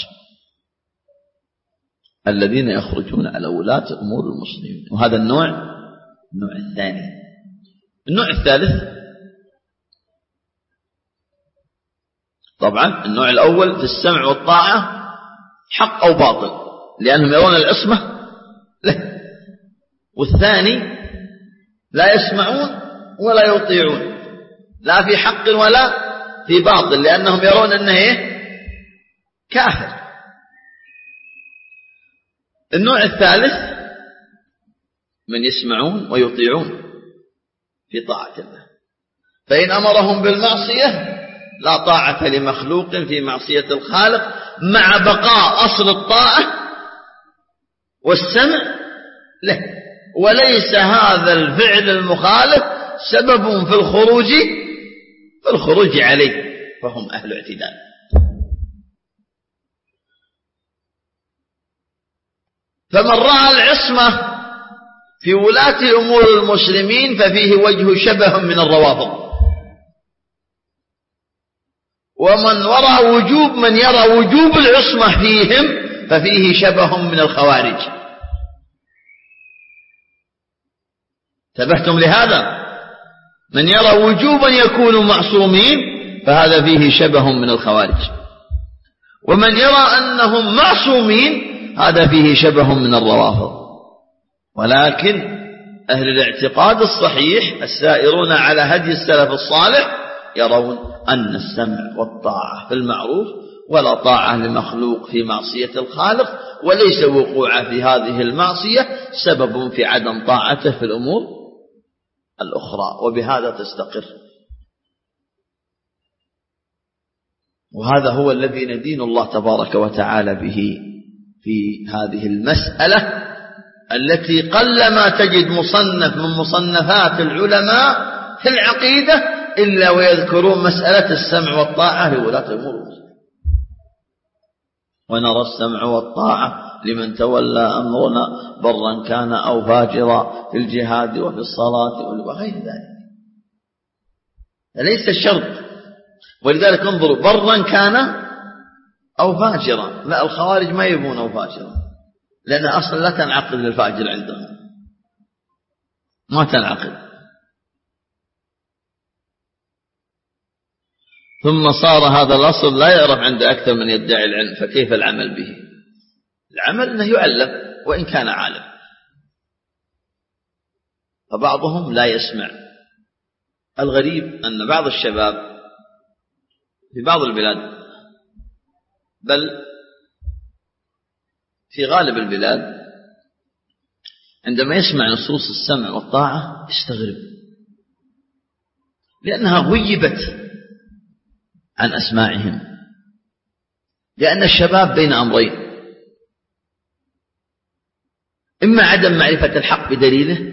الذين يخرجون على ولاة أمور المسلمين. وهذا النوع النوع الثاني. النوع الثالث، طبعا النوع الأول في السمع والطاعة حق أو باطل لأنهم يرون العصمة له، والثاني لا يسمعون ولا يطيعون لا في حق ولا في باطل لأنهم يرون أنه كافر. النوع الثالث من يسمعون ويطيعون في طاعة الله، فإن أمرهم بالمعصية لا طاعة لمخلوق في معصية الخالق مع بقاء أصل الطاعة والسمع له، وليس هذا الفعل المخالف سبب في الخروج في الخروج عليه، فهم أهل اعتدال. فمن رأى العصمة في ولاة أمور المسلمين ففيه وجه شبه من الروافض، ومن ورى وجوب من يرى وجوب العصمة فيهم ففيه شبه من الخوارج. انتبهتم لهذا؟ من يرى وجوبا يكونوا معصومين فهذا فيه شبه من الخوارج، ومن يرى أنهم معصومين هذا فيه شبه من الروافض. ولكن أهل الاعتقاد الصحيح السائرون على هدي السلف الصالح يرون أن السمع والطاعة في المعروف ولا طاعة لمخلوق في معصية الخالق، وليس وقوع في هذه المعصية سبب في عدم طاعته في الأمور الأخرى، وبهذا تستقر. وهذا هو الذي ندين الله تبارك وتعالى به في هذه المسألة التي قلما تجد مصنف من مصنفات العلماء في العقيدة إلا ويذكرون مسألة السمع والطاعة لولاة الأمور. ونرى السمع والطاعة لمن تولى أمرنا برا كان أو فاجرا في الجهاد وفي الصلاة وغير ذلك. ليس الشرط. ولذلك انظروا برا كان أو فاجرا، لا الخوارج ما يبون أو فاجرا، لأن أصلا لا تنعقد للفاجر عندهم، ما تنعقد. ثم صار هذا الأصل لا يعرف عند أكثر من يدعي العلم، فكيف العمل به؟ العمل أنه يعلم وإن كان عالم. فبعضهم لا يسمع. الغريب أن بعض الشباب في بعض البلاد، بل في غالب البلاد، عندما يسمع نصوص السمع والطاعة يستغرب، لأنها غيبت عن أسماعهم. لأن الشباب بين أمرين: إما عدم معرفة الحق بدليله،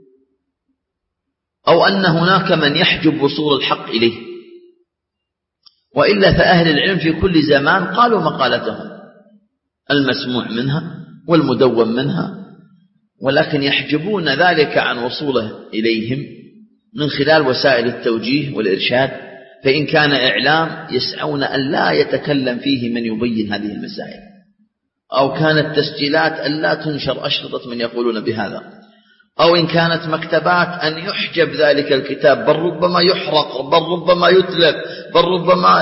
أو أن هناك من يحجب وصول الحق إليه. وإلا فأهل العلم في كل زمان قالوا مقالتهم المسموع منها والمدون منها، ولكن يحجبون ذلك عن وصوله إليهم من خلال وسائل التوجيه والإرشاد. فإن كان إعلام يسعون أن لا يتكلم فيه من يبين هذه المسائل، أو كانت تسجيلات أن لا تنشر أشرطة من يقولون بهذا، أو إن كانت مكتبات أن يحجب ذلك الكتاب، بل ربما يحرق، بل ربما يتلف، بل ربما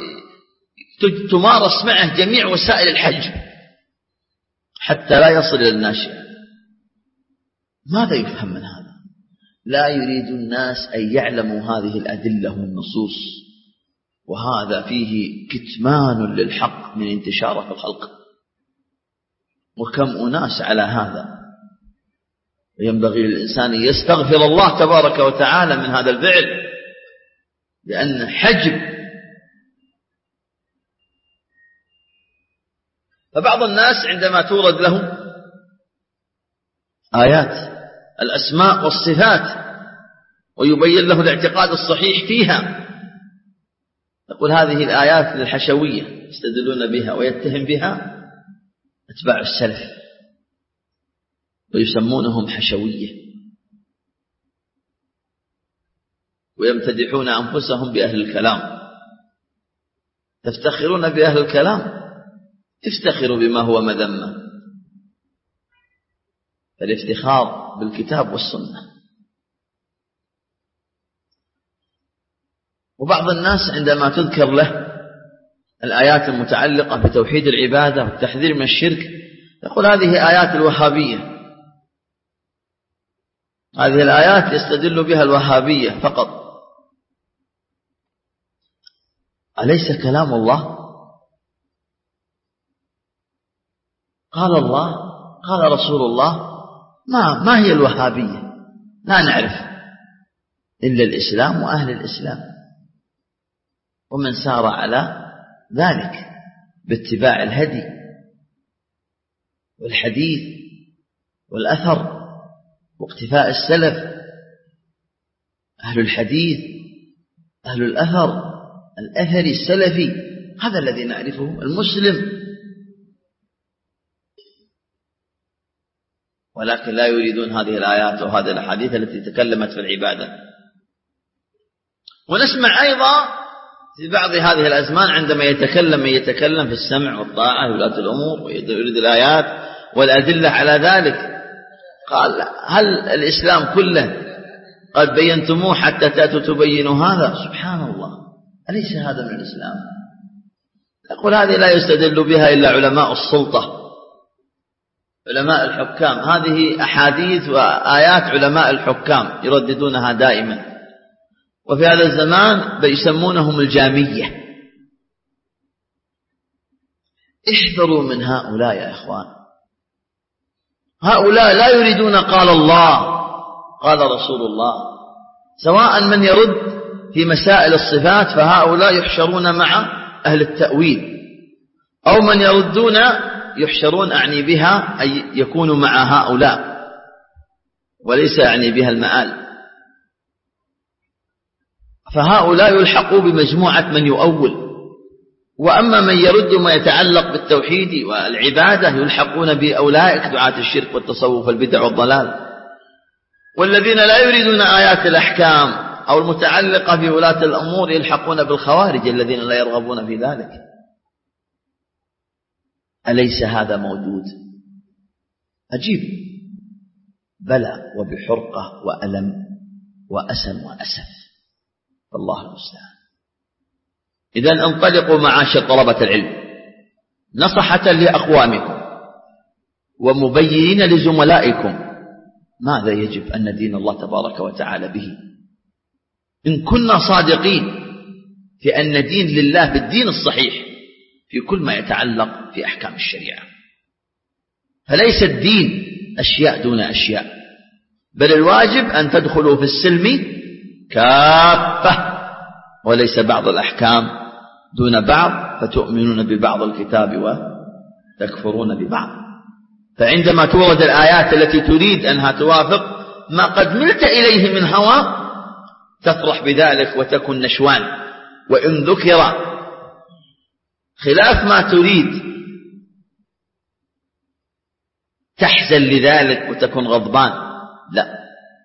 تمارس معه جميع وسائل الحجب حتى لا يصل إلى الناشئة. ماذا يفهم من هذا؟ لا يريد الناس أن يعلموا هذه الأدلة والنصوص، وهذا فيه كتمان للحق من انتشاره في الخلق. وكم أناس على هذا. ينبغي للإنسان يستغفر الله تبارك وتعالى من هذا الفعل، لأن حجب. فبعض الناس عندما تورد لهم آيات الأسماء والصفات ويبين له الاعتقاد الصحيح فيها، يقول هذه الآيات للحشوية يستدلون بها، ويتهم بها أتباع السلف ويسمونهم حشوية، ويمتدحون أنفسهم بأهل الكلام. تفتخرون بأهل الكلام، افتخروا بما هو مذمة. فالافتخار بالكتاب والسنة. وبعض الناس عندما تذكر له الآيات المتعلقة بتوحيد العبادة والتحذير من الشرك يقول هذه آيات الوهابية، هذه الآيات يستدل بها الوهابية فقط. أليس كلام الله؟ قال الله، قال رسول الله. ما ما هي الوهابية؟ لا نعرف إلا الإسلام وأهل الإسلام ومن سار على ذلك باتباع الهدي والحديث والأثر واقتفاء السلف. أهل الحديث، أهل الأثر، الأثري السلفي، هذا الذي نعرفه المسلم. ولكن لا يريدون هذه الآيات وهذه الأحاديث التي تكلمت في العبادة. ونسمع أيضا في بعض هذه الأزمان عندما يتكلم من يتكلم في السمع والطاعة ولاة الأمور ويريد الآيات والأدلة على ذلك، قال هل الإسلام كله قد بينتموه حتى تأتوا تبينوا هذا. سبحان الله، أليس هذا من الإسلام؟ أقول هذه لا يستدل بها إلا علماء السلطة، علماء الحكام. هذه أحاديث وآيات علماء الحكام يرددونها دائما، وفي هذا الزمان بيسمونهم الجامية. احذروا من هؤلاء يا إخوان. هؤلاء لا يريدون قال الله قال رسول الله. سواء من يرد في مسائل الصفات فهؤلاء يحشرون مع أهل التأويل، أو من يردون يحشرون أعني بها أي يكونوا مع هؤلاء، وليس أعني بها المآل. فهؤلاء يلحقوا بمجموعة من يؤول، وأما من يرد ما يتعلق بالتوحيد والعبادة يلحقون بأولئك دعاة الشرك والتصوف والبدع والضلال. والذين لا يريدون آيات الأحكام أو المتعلقة بولاة الأمور يلحقون بالخوارج الذين لا يرغبون في ذلك. أليس هذا موجود؟ أجيب بلى، وبحرقة وألم وأسم وأسف، والله المستعان. إذن انطلقوا معاشر طلبة العلم نصحة لأقوامكم ومبينين لزملائكم ماذا يجب أن ندين الله تبارك وتعالى به، إن كنا صادقين في أن ندين لله بالدين الصحيح في كل ما يتعلق في أحكام الشريعة. فليس الدين أشياء دون أشياء، بل الواجب أن تدخلوا في السلم كافة، وليس بعض الأحكام دون بعض فتؤمنون ببعض الكتاب وتكفرون ببعض. فعندما تورد الآيات التي تريد أنها توافق ما قد ملت إليه من هوى تفرح بذلك وتكن نشوان، وإن ذكر خلاف ما تريد تحزن لذلك وتكن غضبان. لا،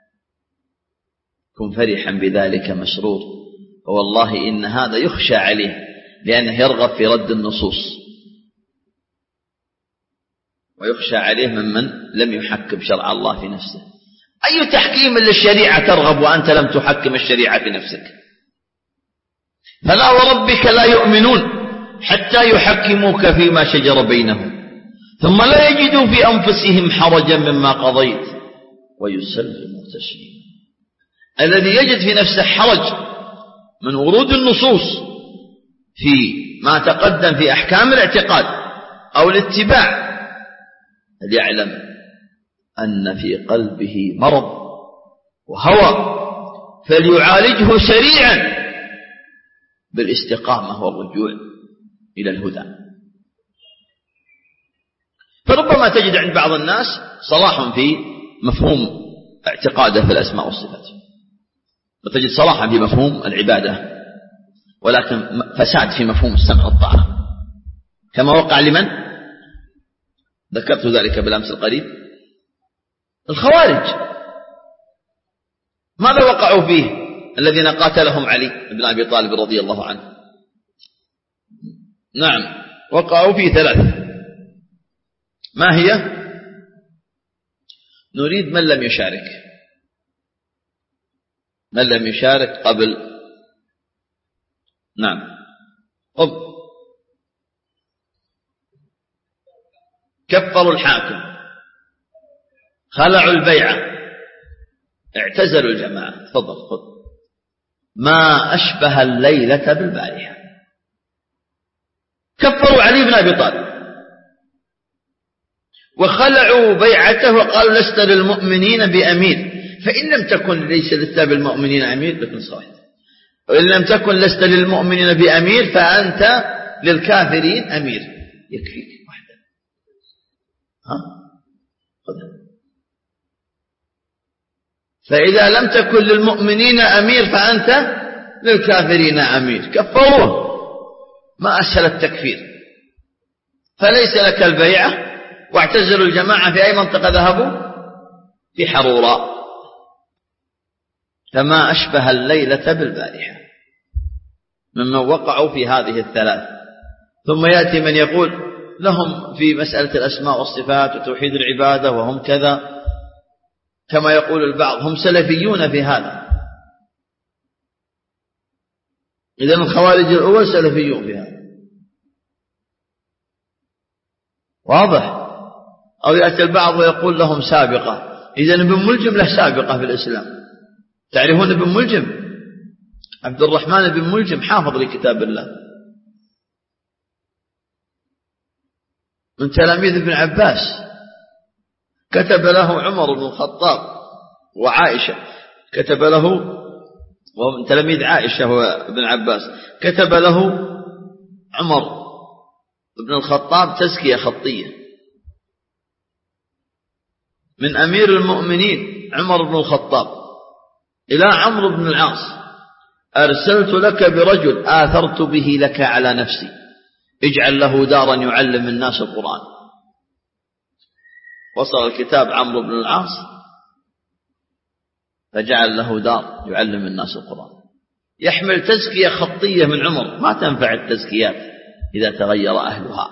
كن فرحا بذلك مسرور. والله إن هذا يخشى عليه لأنه يرغب في رد النصوص، ويخشى عليه ممن لم يحكم شرع الله في نفسه. أي تحكيم للشريعة ترغب وأنت لم تحكم الشريعة في نفسك؟ فلا وربك لا يؤمنون حتى يحكموك فيما شجر بينهم ثم لا يجدوا في أنفسهم حرجا مما قضيت ويسلموا تسليما. الذي يجد في نفسه حرج من ورود النصوص في ما تقدم في أحكام الاعتقاد أو الاتباع فليعلم أن في قلبه مرض وهوى، فليعالجه سريعا بالاستقامة والرجوع إلى الهدى. فربما تجد عند بعض الناس صلاح في مفهوم اعتقاده في الأسماء والصفات، وتجد صلاحا في مفهوم العبادة، ولكن فساد في مفهوم السمع والطاعة، كما وقع لمن ذكرت ذلك بالأمس القريب، الخوارج. ماذا وقعوا فيه الذين قاتلهم علي بن أبي طالب رضي الله عنه؟ نعم، وقعوا فيه ثلاث. ما هي؟ نريد من لم يشارك، من لم يشارك قبل. نعم، قب كفروا الحاكم، خلعوا البيعة، اعتزلوا الجماعة. تفضل خذ. ما أشبه الليلة بالبارحة. كفروا علي بن أبي طالب وخلعوا بيعته وقالوا لست للمؤمنين بأمير، فإن لم تكن ليس لست بالمؤمنين أمير لكن صاحب، وإن لم تكن لست للمؤمنين بأمير فأنت للكافرين أمير. يكفيك واحدة. ها؟ خذها. فإذا لم تكن للمؤمنين أمير فأنت للكافرين أمير. كفروه، ما أسهل التكفير. فليس لك البيعة، واعتزلوا الجماعة. في أي منطقة ذهبوا؟ في حروراء. فما أشبه الليلة بالبارحة ممن وقعوا في هذه الثلاث. ثم يأتي من يقول لهم في مسألة الأسماء والصفات وتوحيد العبادة وهم كذا، كما يقول البعض هم سلفيون في هذا. إذن الخوارج الأول سلفيون فيها، واضح. أو يأتي البعض ويقول لهم سابقة. إذن ابن ملجم له سابقة في الإسلام. تعرفون ابن ملجم؟ عبد الرحمن بن ملجم حافظ لكتاب الله، من تلاميذ ابن عباس، كتب له عمر بن الخطاب وعائشة، كتب له، ومن تلاميذ عائشة وابن عباس، كتب له عمر بن الخطاب تزكية خطية من أمير المؤمنين عمر بن الخطاب إلى عمرو بن العاص: أرسلت لك برجل آثرت به لك على نفسي، اجعل له دارا يعلم الناس القرآن. وصل الكتاب عمرو بن العاص فجعل له دار يعلم الناس القرآن، يحمل تزكية خطية من عمر. ما تنفع التزكيات إذا تغير أهلها.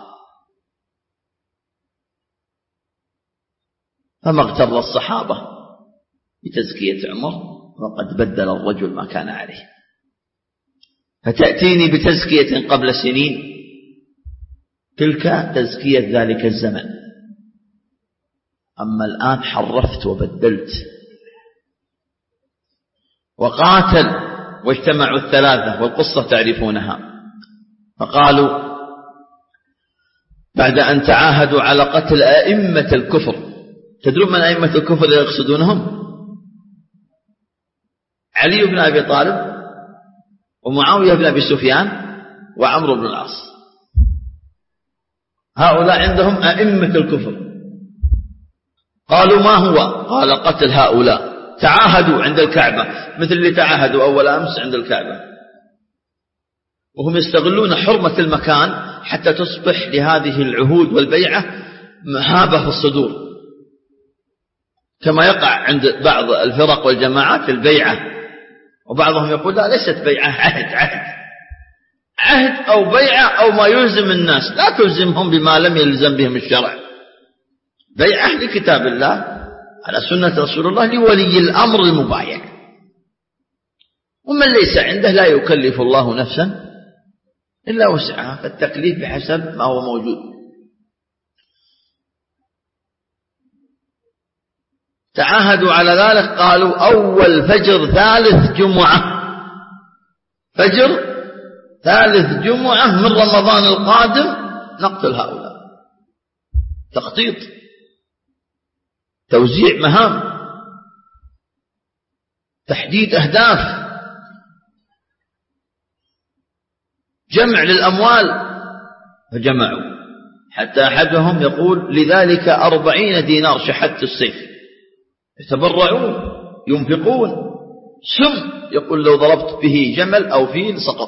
فما اغتر الصحابة بتزكية عمر، وقد بدل الرجل ما كان عليه. فتأتيني بتزكية قبل سنين، تلك تزكية ذلك الزمن. أما الآن حرفت وبدلت. وقاتل واجتمعوا الثلاثة، والقصة تعرفونها. فقالوا بعد أن تعاهدوا على قتل أئمة الكفر، تدرون من أئمة الكفر اللي يقصدونهم؟ علي بن أبي طالب ومعاوية بن أبي سفيان وعمرو بن العاص. هؤلاء عندهم أئمة الكفر. قالوا ما هو؟ قال قتل هؤلاء. تعاهدوا عند الكعبة مثل اللي تعاهدوا أول أمس عند الكعبة، وهم يستغلون حرمة المكان حتى تصبح لهذه العهود والبيعة مهابة في الصدور، كما يقع عند بعض الفرق والجماعات البيعة، وبعضهم يقول لا ليست بيعة، عهد عهد عهد أو بيعة أو ما يلزم الناس، لا تلزمهم بما لم يلزم بهم الشرع. بيعة لكتاب الله على سنة رسول الله لولي الأمر المبايع، ومن ليس عنده لا يكلف الله نفسا إلا وسعها، فالتكليف بحسب ما هو موجود. تعاهدوا على ذلك. قالوا أول فجر ثالث جمعة، فجر ثالث جمعة من رمضان القادم نقتل هؤلاء. تخطيط، توزيع مهام، تحديد أهداف، جمع للأموال. فجمعوا حتى أحدهم يقول لذلك أربعين دينار شحذت السيف. يتبرعون، ينفقون. سم يقول لو ضربت به جمل أو فيل سقط.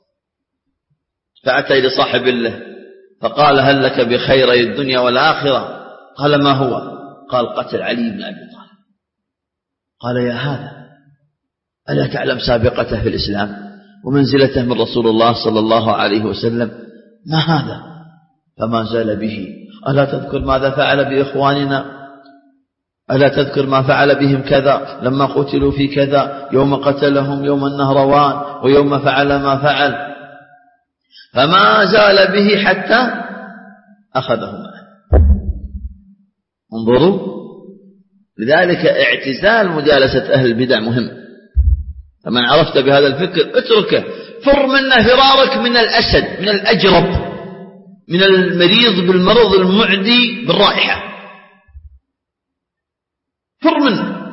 فأتى إلى صاحب له فقال هل لك بخيري الدنيا والآخرة؟ قال ما هو؟ قال قتل علي بن أبي طالب. قال يا هذا ألا تعلم سابقته في الإسلام ومنزلته من رسول الله صلى الله عليه وسلم؟ ما هذا؟ فما زال به. ألا تذكر ماذا فعل بإخواننا؟ ألا تذكر ما فعل بهم كذا لما قتلوا في كذا، يوم قتلهم يوم النهروان، ويوم فعل ما فعل. فما زال به حتى أخذهم معه. انظروا، لذلك اعتزال مجالسة أهل البدع مهم. فمن عرفت بهذا الفكر اتركه، فر منه فرارك من الأسد، من الأجرب، من المريض بالمرض المعدي بالرائحة، فر منه.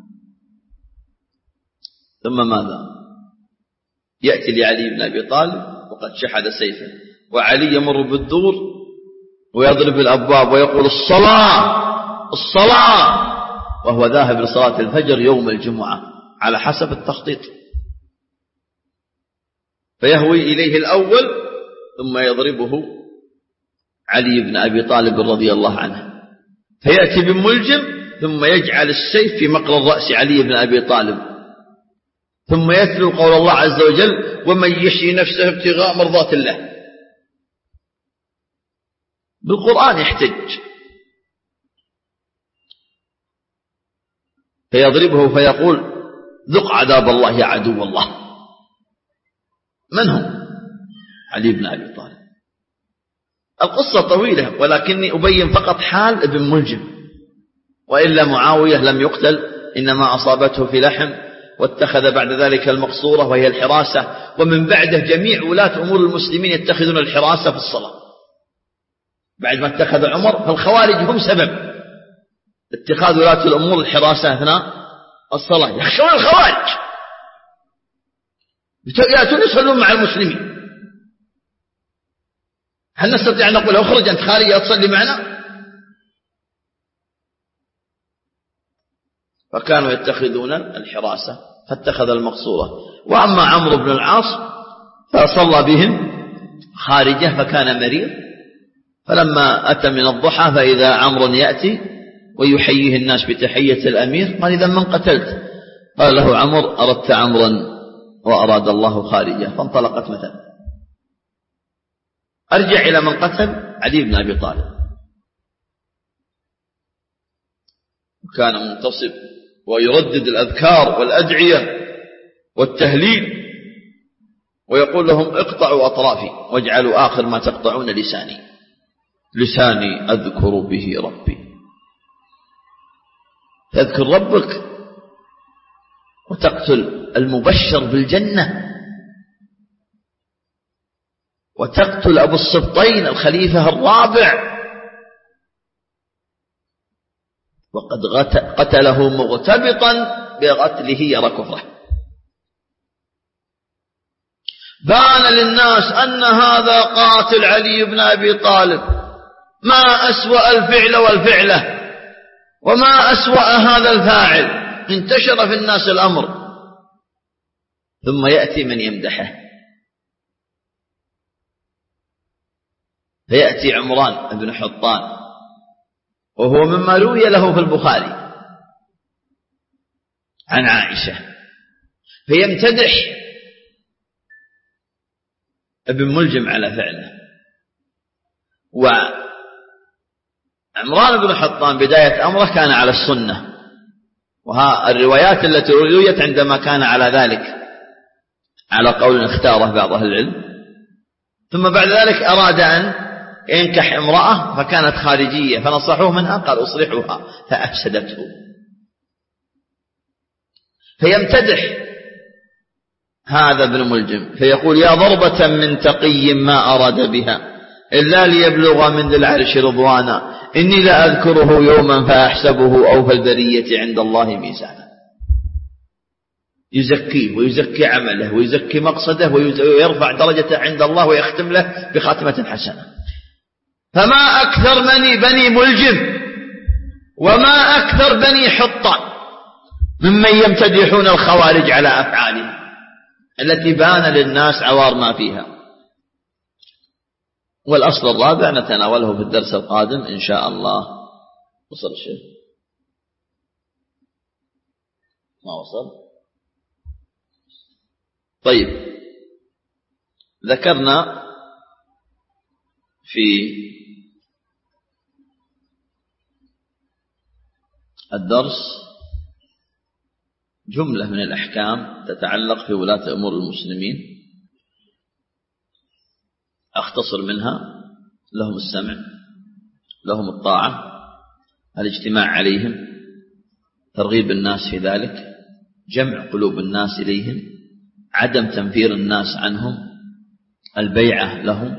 ثم ماذا؟ يأتي لعلي بن أبي طالب وقد شحذ سيفه، وعلي يمر بالدور ويضرب الأبواب ويقول الصلاة الصلاة، وهو ذاهب لصلاة الفجر يوم الجمعة على حسب التخطيط. فيهوي إليه الأول ثم يضربه علي بن أبي طالب رضي الله عنه، فيأتي بملجم ثم يجعل السيف في مقر رأس علي بن أبي طالب، ثم يتلو قول الله عز وجل ومن يشري نفسه ابتغاء مرضات الله. بالقرآن يحتج، فيضربه فيقول ذق عذاب الله يا عدو الله. من هم؟ علي بن أبي طالب. القصة طويلة ولكني أبين فقط حال ابن ملجم، وإلا معاوية لم يقتل، إنما أصابته في لحم، واتخذ بعد ذلك المقصورة وهي الحراسة، ومن بعده جميع ولاة أمور المسلمين يتخذون الحراسة في الصلاة بعد ما اتخذ عمر. فالخوارج هم سبب اتخاذ ولاة الأمور الحراسة أثناء الصلاة، يخشون الخوارج يأتون يصلون مع المسلمين. هل نستطيع أن نقول اخرج أنت خارج تصلي معنا؟ فكانوا يتخذون الحراسة، فاتخذ المقصورة. وأما عمرو بن العاص فصلى بهم خارجه فكان مريض، فلما أتى من الضحى فإذا عمرو يأتي ويحييه الناس بتحية الأمير، قال إذا من قتلت؟ قال له عمرو أردت عمرا وأراد الله خارجه، فانطلقت مثلا. أرجع إلى من قتل علي بن أبي طالب، وكان منتصب ويردد الأذكار والأدعية والتهليل، ويقول لهم اقطعوا أطرافي واجعلوا آخر ما تقطعون لساني، لساني أذكر به ربي. تذكر ربك وتقتل المبشر بالجنة، وتقتل أبو السبطين الخليفة الرابع، وقد قتله مغتبطا بقتله يرى كفره. بان للناس أن هذا قاتل علي بن أبي طالب، ما أسوأ الفعل والفعلة، وما أسوأ هذا الفاعل. انتشر في الناس الأمر، ثم يأتي من يمدحه، فيأتي عمران بن حطان وهو مما روي له في البخاري عن عائشة، فيمتدح ابن ملجم على فعله. وعمران بن حطان بداية أمره كان على السنة، وها الروايات التي رويت عندما كان على ذلك على قول اختاره بعض أهل العلم. ثم بعد ذلك أراد أن ينكح امرأة فكانت خارجية، فنصحوه منها قال أصلحها، فأفسدته. فيمتدح هذا ابن ملجم فيقول يا ضربة من تقي ما أراد بها إلا ليبلغ من ذي العرش رضوانا، إني لا أذكره يوما فأحسبه أوفى البرية عند الله ميزانا. يزكيه ويزكي عمله ويزكي مقصده ويرفع درجته عند الله ويختم له بخاتمة حسنة. فما أكثر بني بني ملجم وما أكثر بني حطان ممن يمتدحون الخوارج على أفعالهم التي بان للناس عوار ما فيها. والأصل الرابع نتناوله في الدرس القادم إن شاء الله. وصل الشيء؟ ما وصل؟ طيب، ذكرنا في الدرس جملة من الأحكام تتعلق في ولاة أمور المسلمين، أختصر منها: لهم السمع، لهم الطاعة، الاجتماع عليهم، ترغيب الناس في ذلك، جمع قلوب الناس إليهم، عدم تنفير الناس عنهم، البيعة لهم،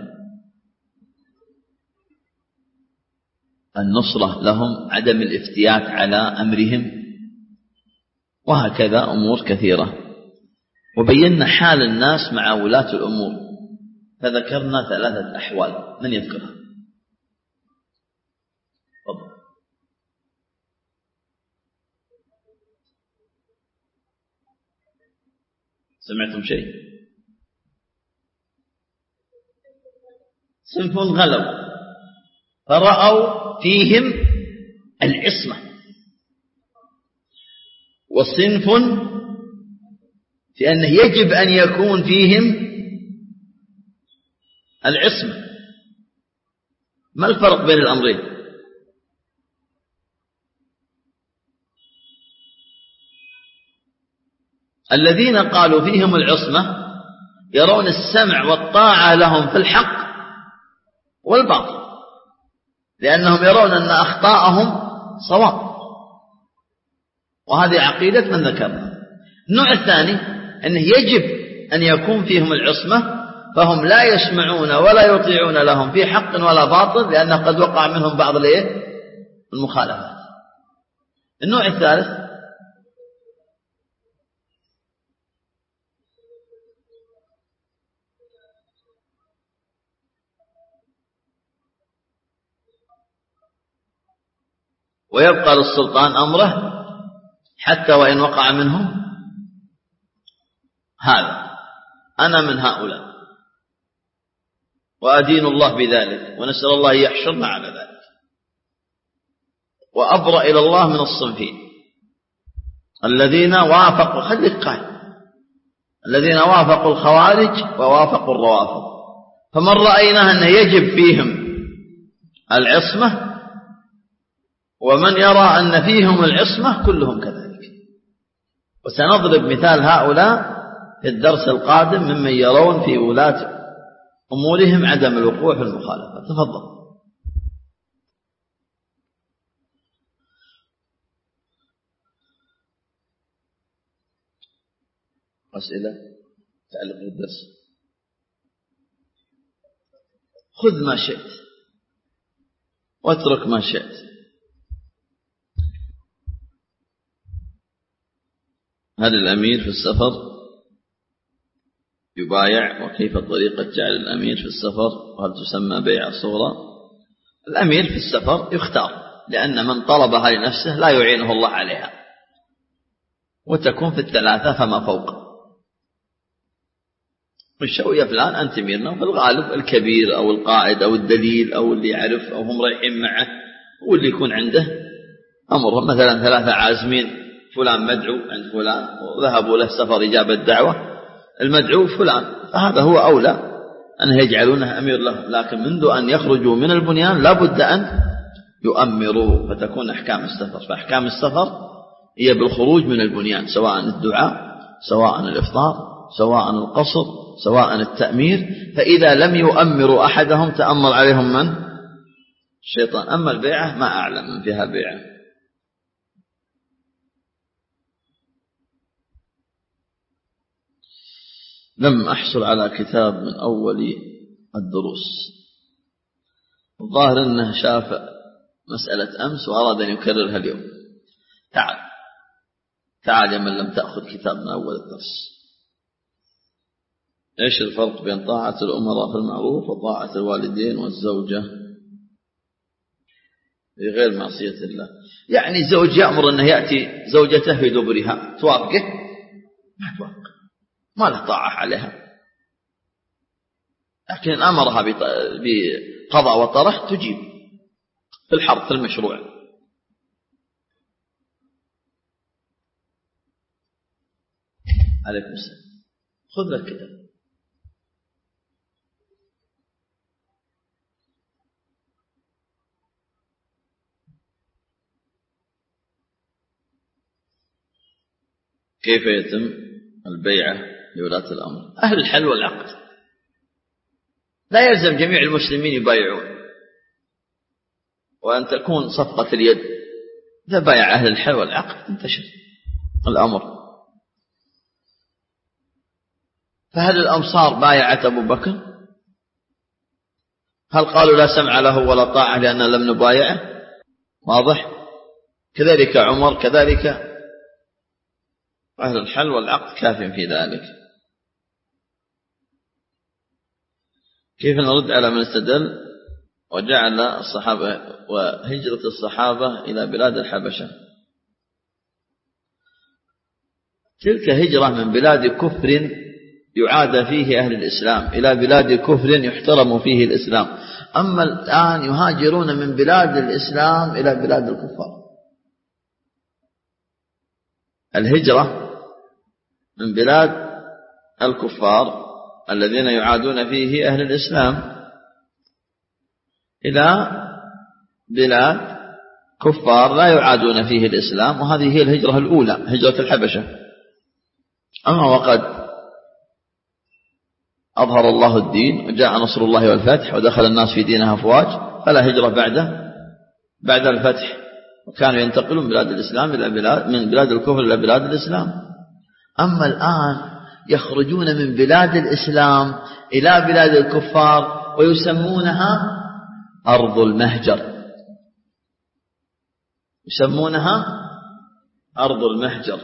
النصرة لهم، عدم الافتيات على أمرهم، وهكذا أمور كثيرة. وبينا حال الناس مع ولاة الأمور، فذكرنا ثلاثة أحوال. من يذكرها؟ طبعا. سمعتم شيء؟ صنف غلوا فرأوا فيهم العصمة، وصنف في أنه يجب أن يكون فيهم العصمة. ما الفرق بين الأمرين؟ الذين قالوا فيهم العصمة يرون السمع والطاعة لهم في الحق والباطل، لأنهم يرون أن أخطاءهم صواب، وهذه عقيدة من ذكرنا. النوع الثاني أنه يجب أن يكون فيهم العصمة، فهم لا يسمعون ولا يطيعون لهم في حق ولا باطل، لأنه قد وقع منهم بعض المخالفات. النوع الثالث ويبقى للسلطان أمره حتى وإن وقع منهم هذا. أنا من هؤلاء وأدين الله بذلك، ونسأل الله يحشرنا على ذلك، وأبرأ إلى الله من الصنفين الذين وافقوا، خليك قاعد، الذين وافقوا الخوارج ووافقوا الروافض. فمن رأينا أن يجب فيهم العصمة، ومن يرى أن فيهم العصمة كلهم كذلك. وسنضرب مثال هؤلاء في الدرس القادم ممن يرون في ولاة أمورهم عدم الوقوع في المخالفة. تفضل. أسئلة تعلق بالدرس؟ خذ ما شئت واترك ما شئت. هل الأمير في السفر يبايع؟ وكيف طريقة جعل الأمير في السفر؟ وهل تسمى بيع صغرى؟ الأمير في السفر يختار، لأن من طلبها لنفسه لا يعينه الله عليها، وتكون في الثلاثة فما فوق. الشو يا فلان أنت أميرنا، وفي الغالب الكبير أو القائد أو الدليل أو اللي يعرف أو هم رايحين معه واللي يكون عنده أمرهم. مثلا ثلاثة عازمين، فلان مدعو عند فلان وذهبوا له سفر إجابة دعوة، المدعو فلان، فهذا هو أولى أن يجعلونه أمير له. لكن منذ أن يخرجوا من البنيان لا بد أن يؤمروا، فتكون أحكام السفر. فأحكام السفر هي بالخروج من البنيان، سواء الدعاء، سواء الإفطار، سواء القصر، سواء التأمير. فإذا لم يؤمروا أحدهم تأمر عليهم من؟ الشيطان. أما البيعة ما أعلم من فيها بيعة. لم أحصل على كتاب من أول الدروس، الظاهر أنه شاف مسألة أمس وأراد أن يكررها اليوم. تعال تعال يا من لم تأخذ كتاب من أول الدرس. إيش الفرق بين طاعة الأمراء في المعروف وطاعة الوالدين والزوجة في غير معصية الله؟ يعني زوج يأمر أنه يأتي زوجته في دبرها، توافقه؟ ما توافق، ما له طاعة عليها. لكن أمرها بقضاء وطرح تجيب في الحرث المشروع. عليكم السلام. خذ لك كتاب. كيف يتم البيعة لولاة الأمر؟ أهل الحل والعقد، لا يلزم جميع المسلمين يبايعون، وأن تكون صفقة اليد. إذا بايع أهل الحل والعقد انتشر الأمر. فهل الأمصار بايعت أبو بكر؟ هل قالوا لا سمع له ولا طاعة لأننا لم نبايعه؟ واضح. كذلك عمر، كذلك أهل الحل والعقد كاف في ذلك. كيف نرد على من استدل وجعل الصحابة وهجرة الصحابة إلى بلاد الحبشة؟ تلك هجرة من بلاد كفر يعاد فيه أهل الإسلام إلى بلاد كفر يحترم فيه الإسلام. أما الآن يهاجرون من بلاد الإسلام إلى بلاد الكفار. الهجرة من بلاد الكفار الذين يعادون فيه أهل الإسلام إلى بلاد كفار لا يعادون فيه الإسلام، وهذه هي الهجرة الأولى، هجرة الحبشة. أما وقد أظهر الله الدين وجاء نصر الله والفتح ودخل الناس في دينها أفواج، فلا هجرة بعده بعد الفتح، وكانوا ينتقلون من بلاد الإسلام إلى بلاد من بلاد الكفر إلى بلاد الإسلام. أما الآن يخرجون من بلاد الإسلام إلى بلاد الكفار ويسمونها أرض المهجر، يسمونها أرض المهجر.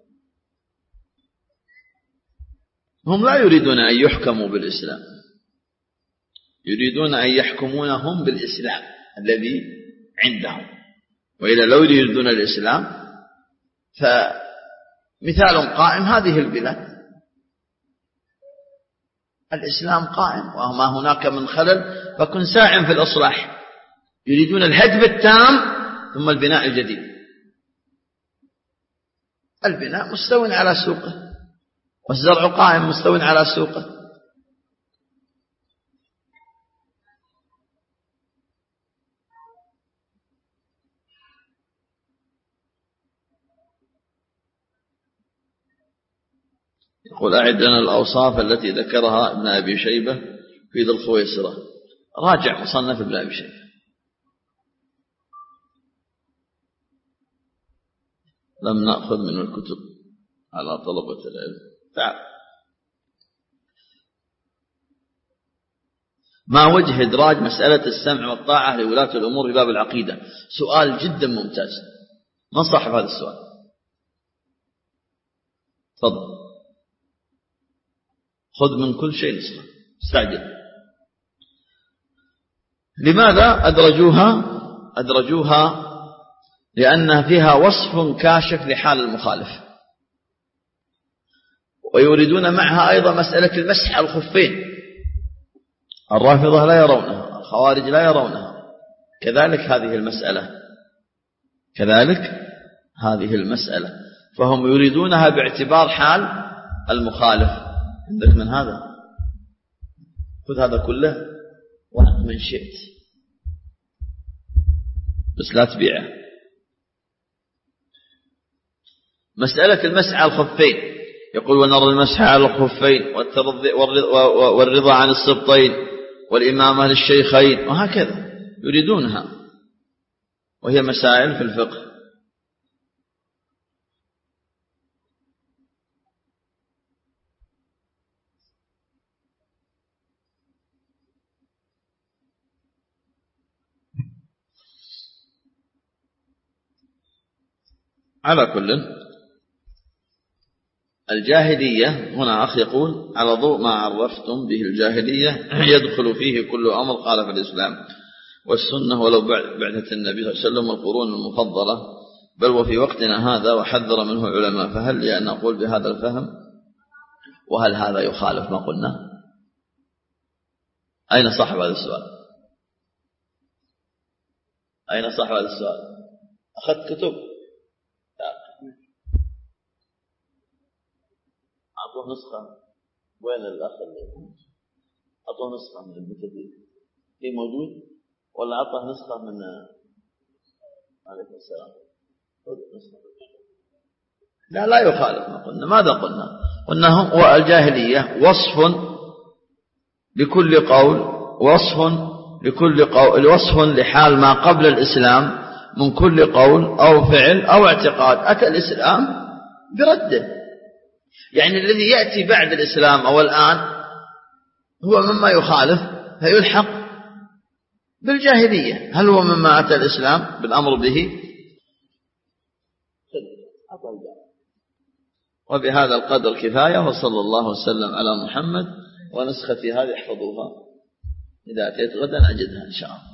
هم لا يريدون أن يحكموا بالإسلام، يريدون أن يحكمونهم بالإسلام الذي عندهم، وإذا لو يريدون الإسلام فمثال قائم هذه البلاد، الإسلام قائم وما هناك من خلل، فكن ساعٍ في الإصلاح. يريدون الهدم التام ثم البناء الجديد. البناء مستو على سوقه، والزرع قائم مستو على سوقه. يقول أعد لنا الأوصاف التي ذكرها ابن أبي شيبة في ذي الخويصرة. راجع مصنف ابن أبي شيبة. لم نأخذ من الكتب على طلبة العلم. تعال. ما وجه إدراج مسألة السمع والطاعة لولاة الأمور في باب العقيدة؟ سؤال جدا ممتاز. من صاحب هذا السؤال؟ تفضل. خذ من كل شيء نسخة، استعجل. لماذا أدرجوها؟ أدرجوها لأنها فيها وصف كاشف لحال المخالف، ويريدون معها أيضا مسألة المسح على الخفين. الرافضة لا يرونها، الخوارج لا يرونها، كذلك هذه المسألة كذلك هذه المسألة فهم يريدونها باعتبار حال المخالف. عندك من هذا؟ خذ هذا كله وأنت من شئت، بس لا تبيعه. مسألة المسح على الخفين، يقول ونرى المسح على الخفين والرضا عن السبطين والإمامة للشيخين، وهكذا يريدونها، وهي مسائل في الفقه. على كل الجاهلية هنا أخ يقول على ضوء ما عرفتم به الجاهلية يدخل فيه كل أمر قال في الإسلام والسنة ولو بعثة النبي صلى الله عليه وسلم والقرون المفضلة، بل وفي وقتنا هذا وحذر منه العلماء، فهل لي أن أقول بهذا الفهم؟ وهل هذا يخالف ما قلنا؟ أين صاحب هذا السؤال؟ أين صاحب هذا السؤال؟ أخذت كتب؟ أعطوه نسخة. وين الأخ اللي أعطوه نسخة من الكتاب؟ في موجود ولا أعطاه نسخة من؟ عليكم السلام. لا لا يخالف ما قلنا. ماذا قلنا؟ قلنا هو الجاهلية وصف لكل قول، وصف لكل قول، وصف لحال ما قبل الإسلام من كل قول أو فعل أو اعتقاد أتى الإسلام برده. يعني الذي يأتي بعد الإسلام أو الآن هو مما يخالف فيلحق بالجاهلية. هل هو مما أتى الإسلام بالأمر به؟ وبهذا القدر كفاية، وصلى الله وسلم على محمد. ونسختي هذه احفظوها، إذا أتيت غدا أجدها إن شاء الله.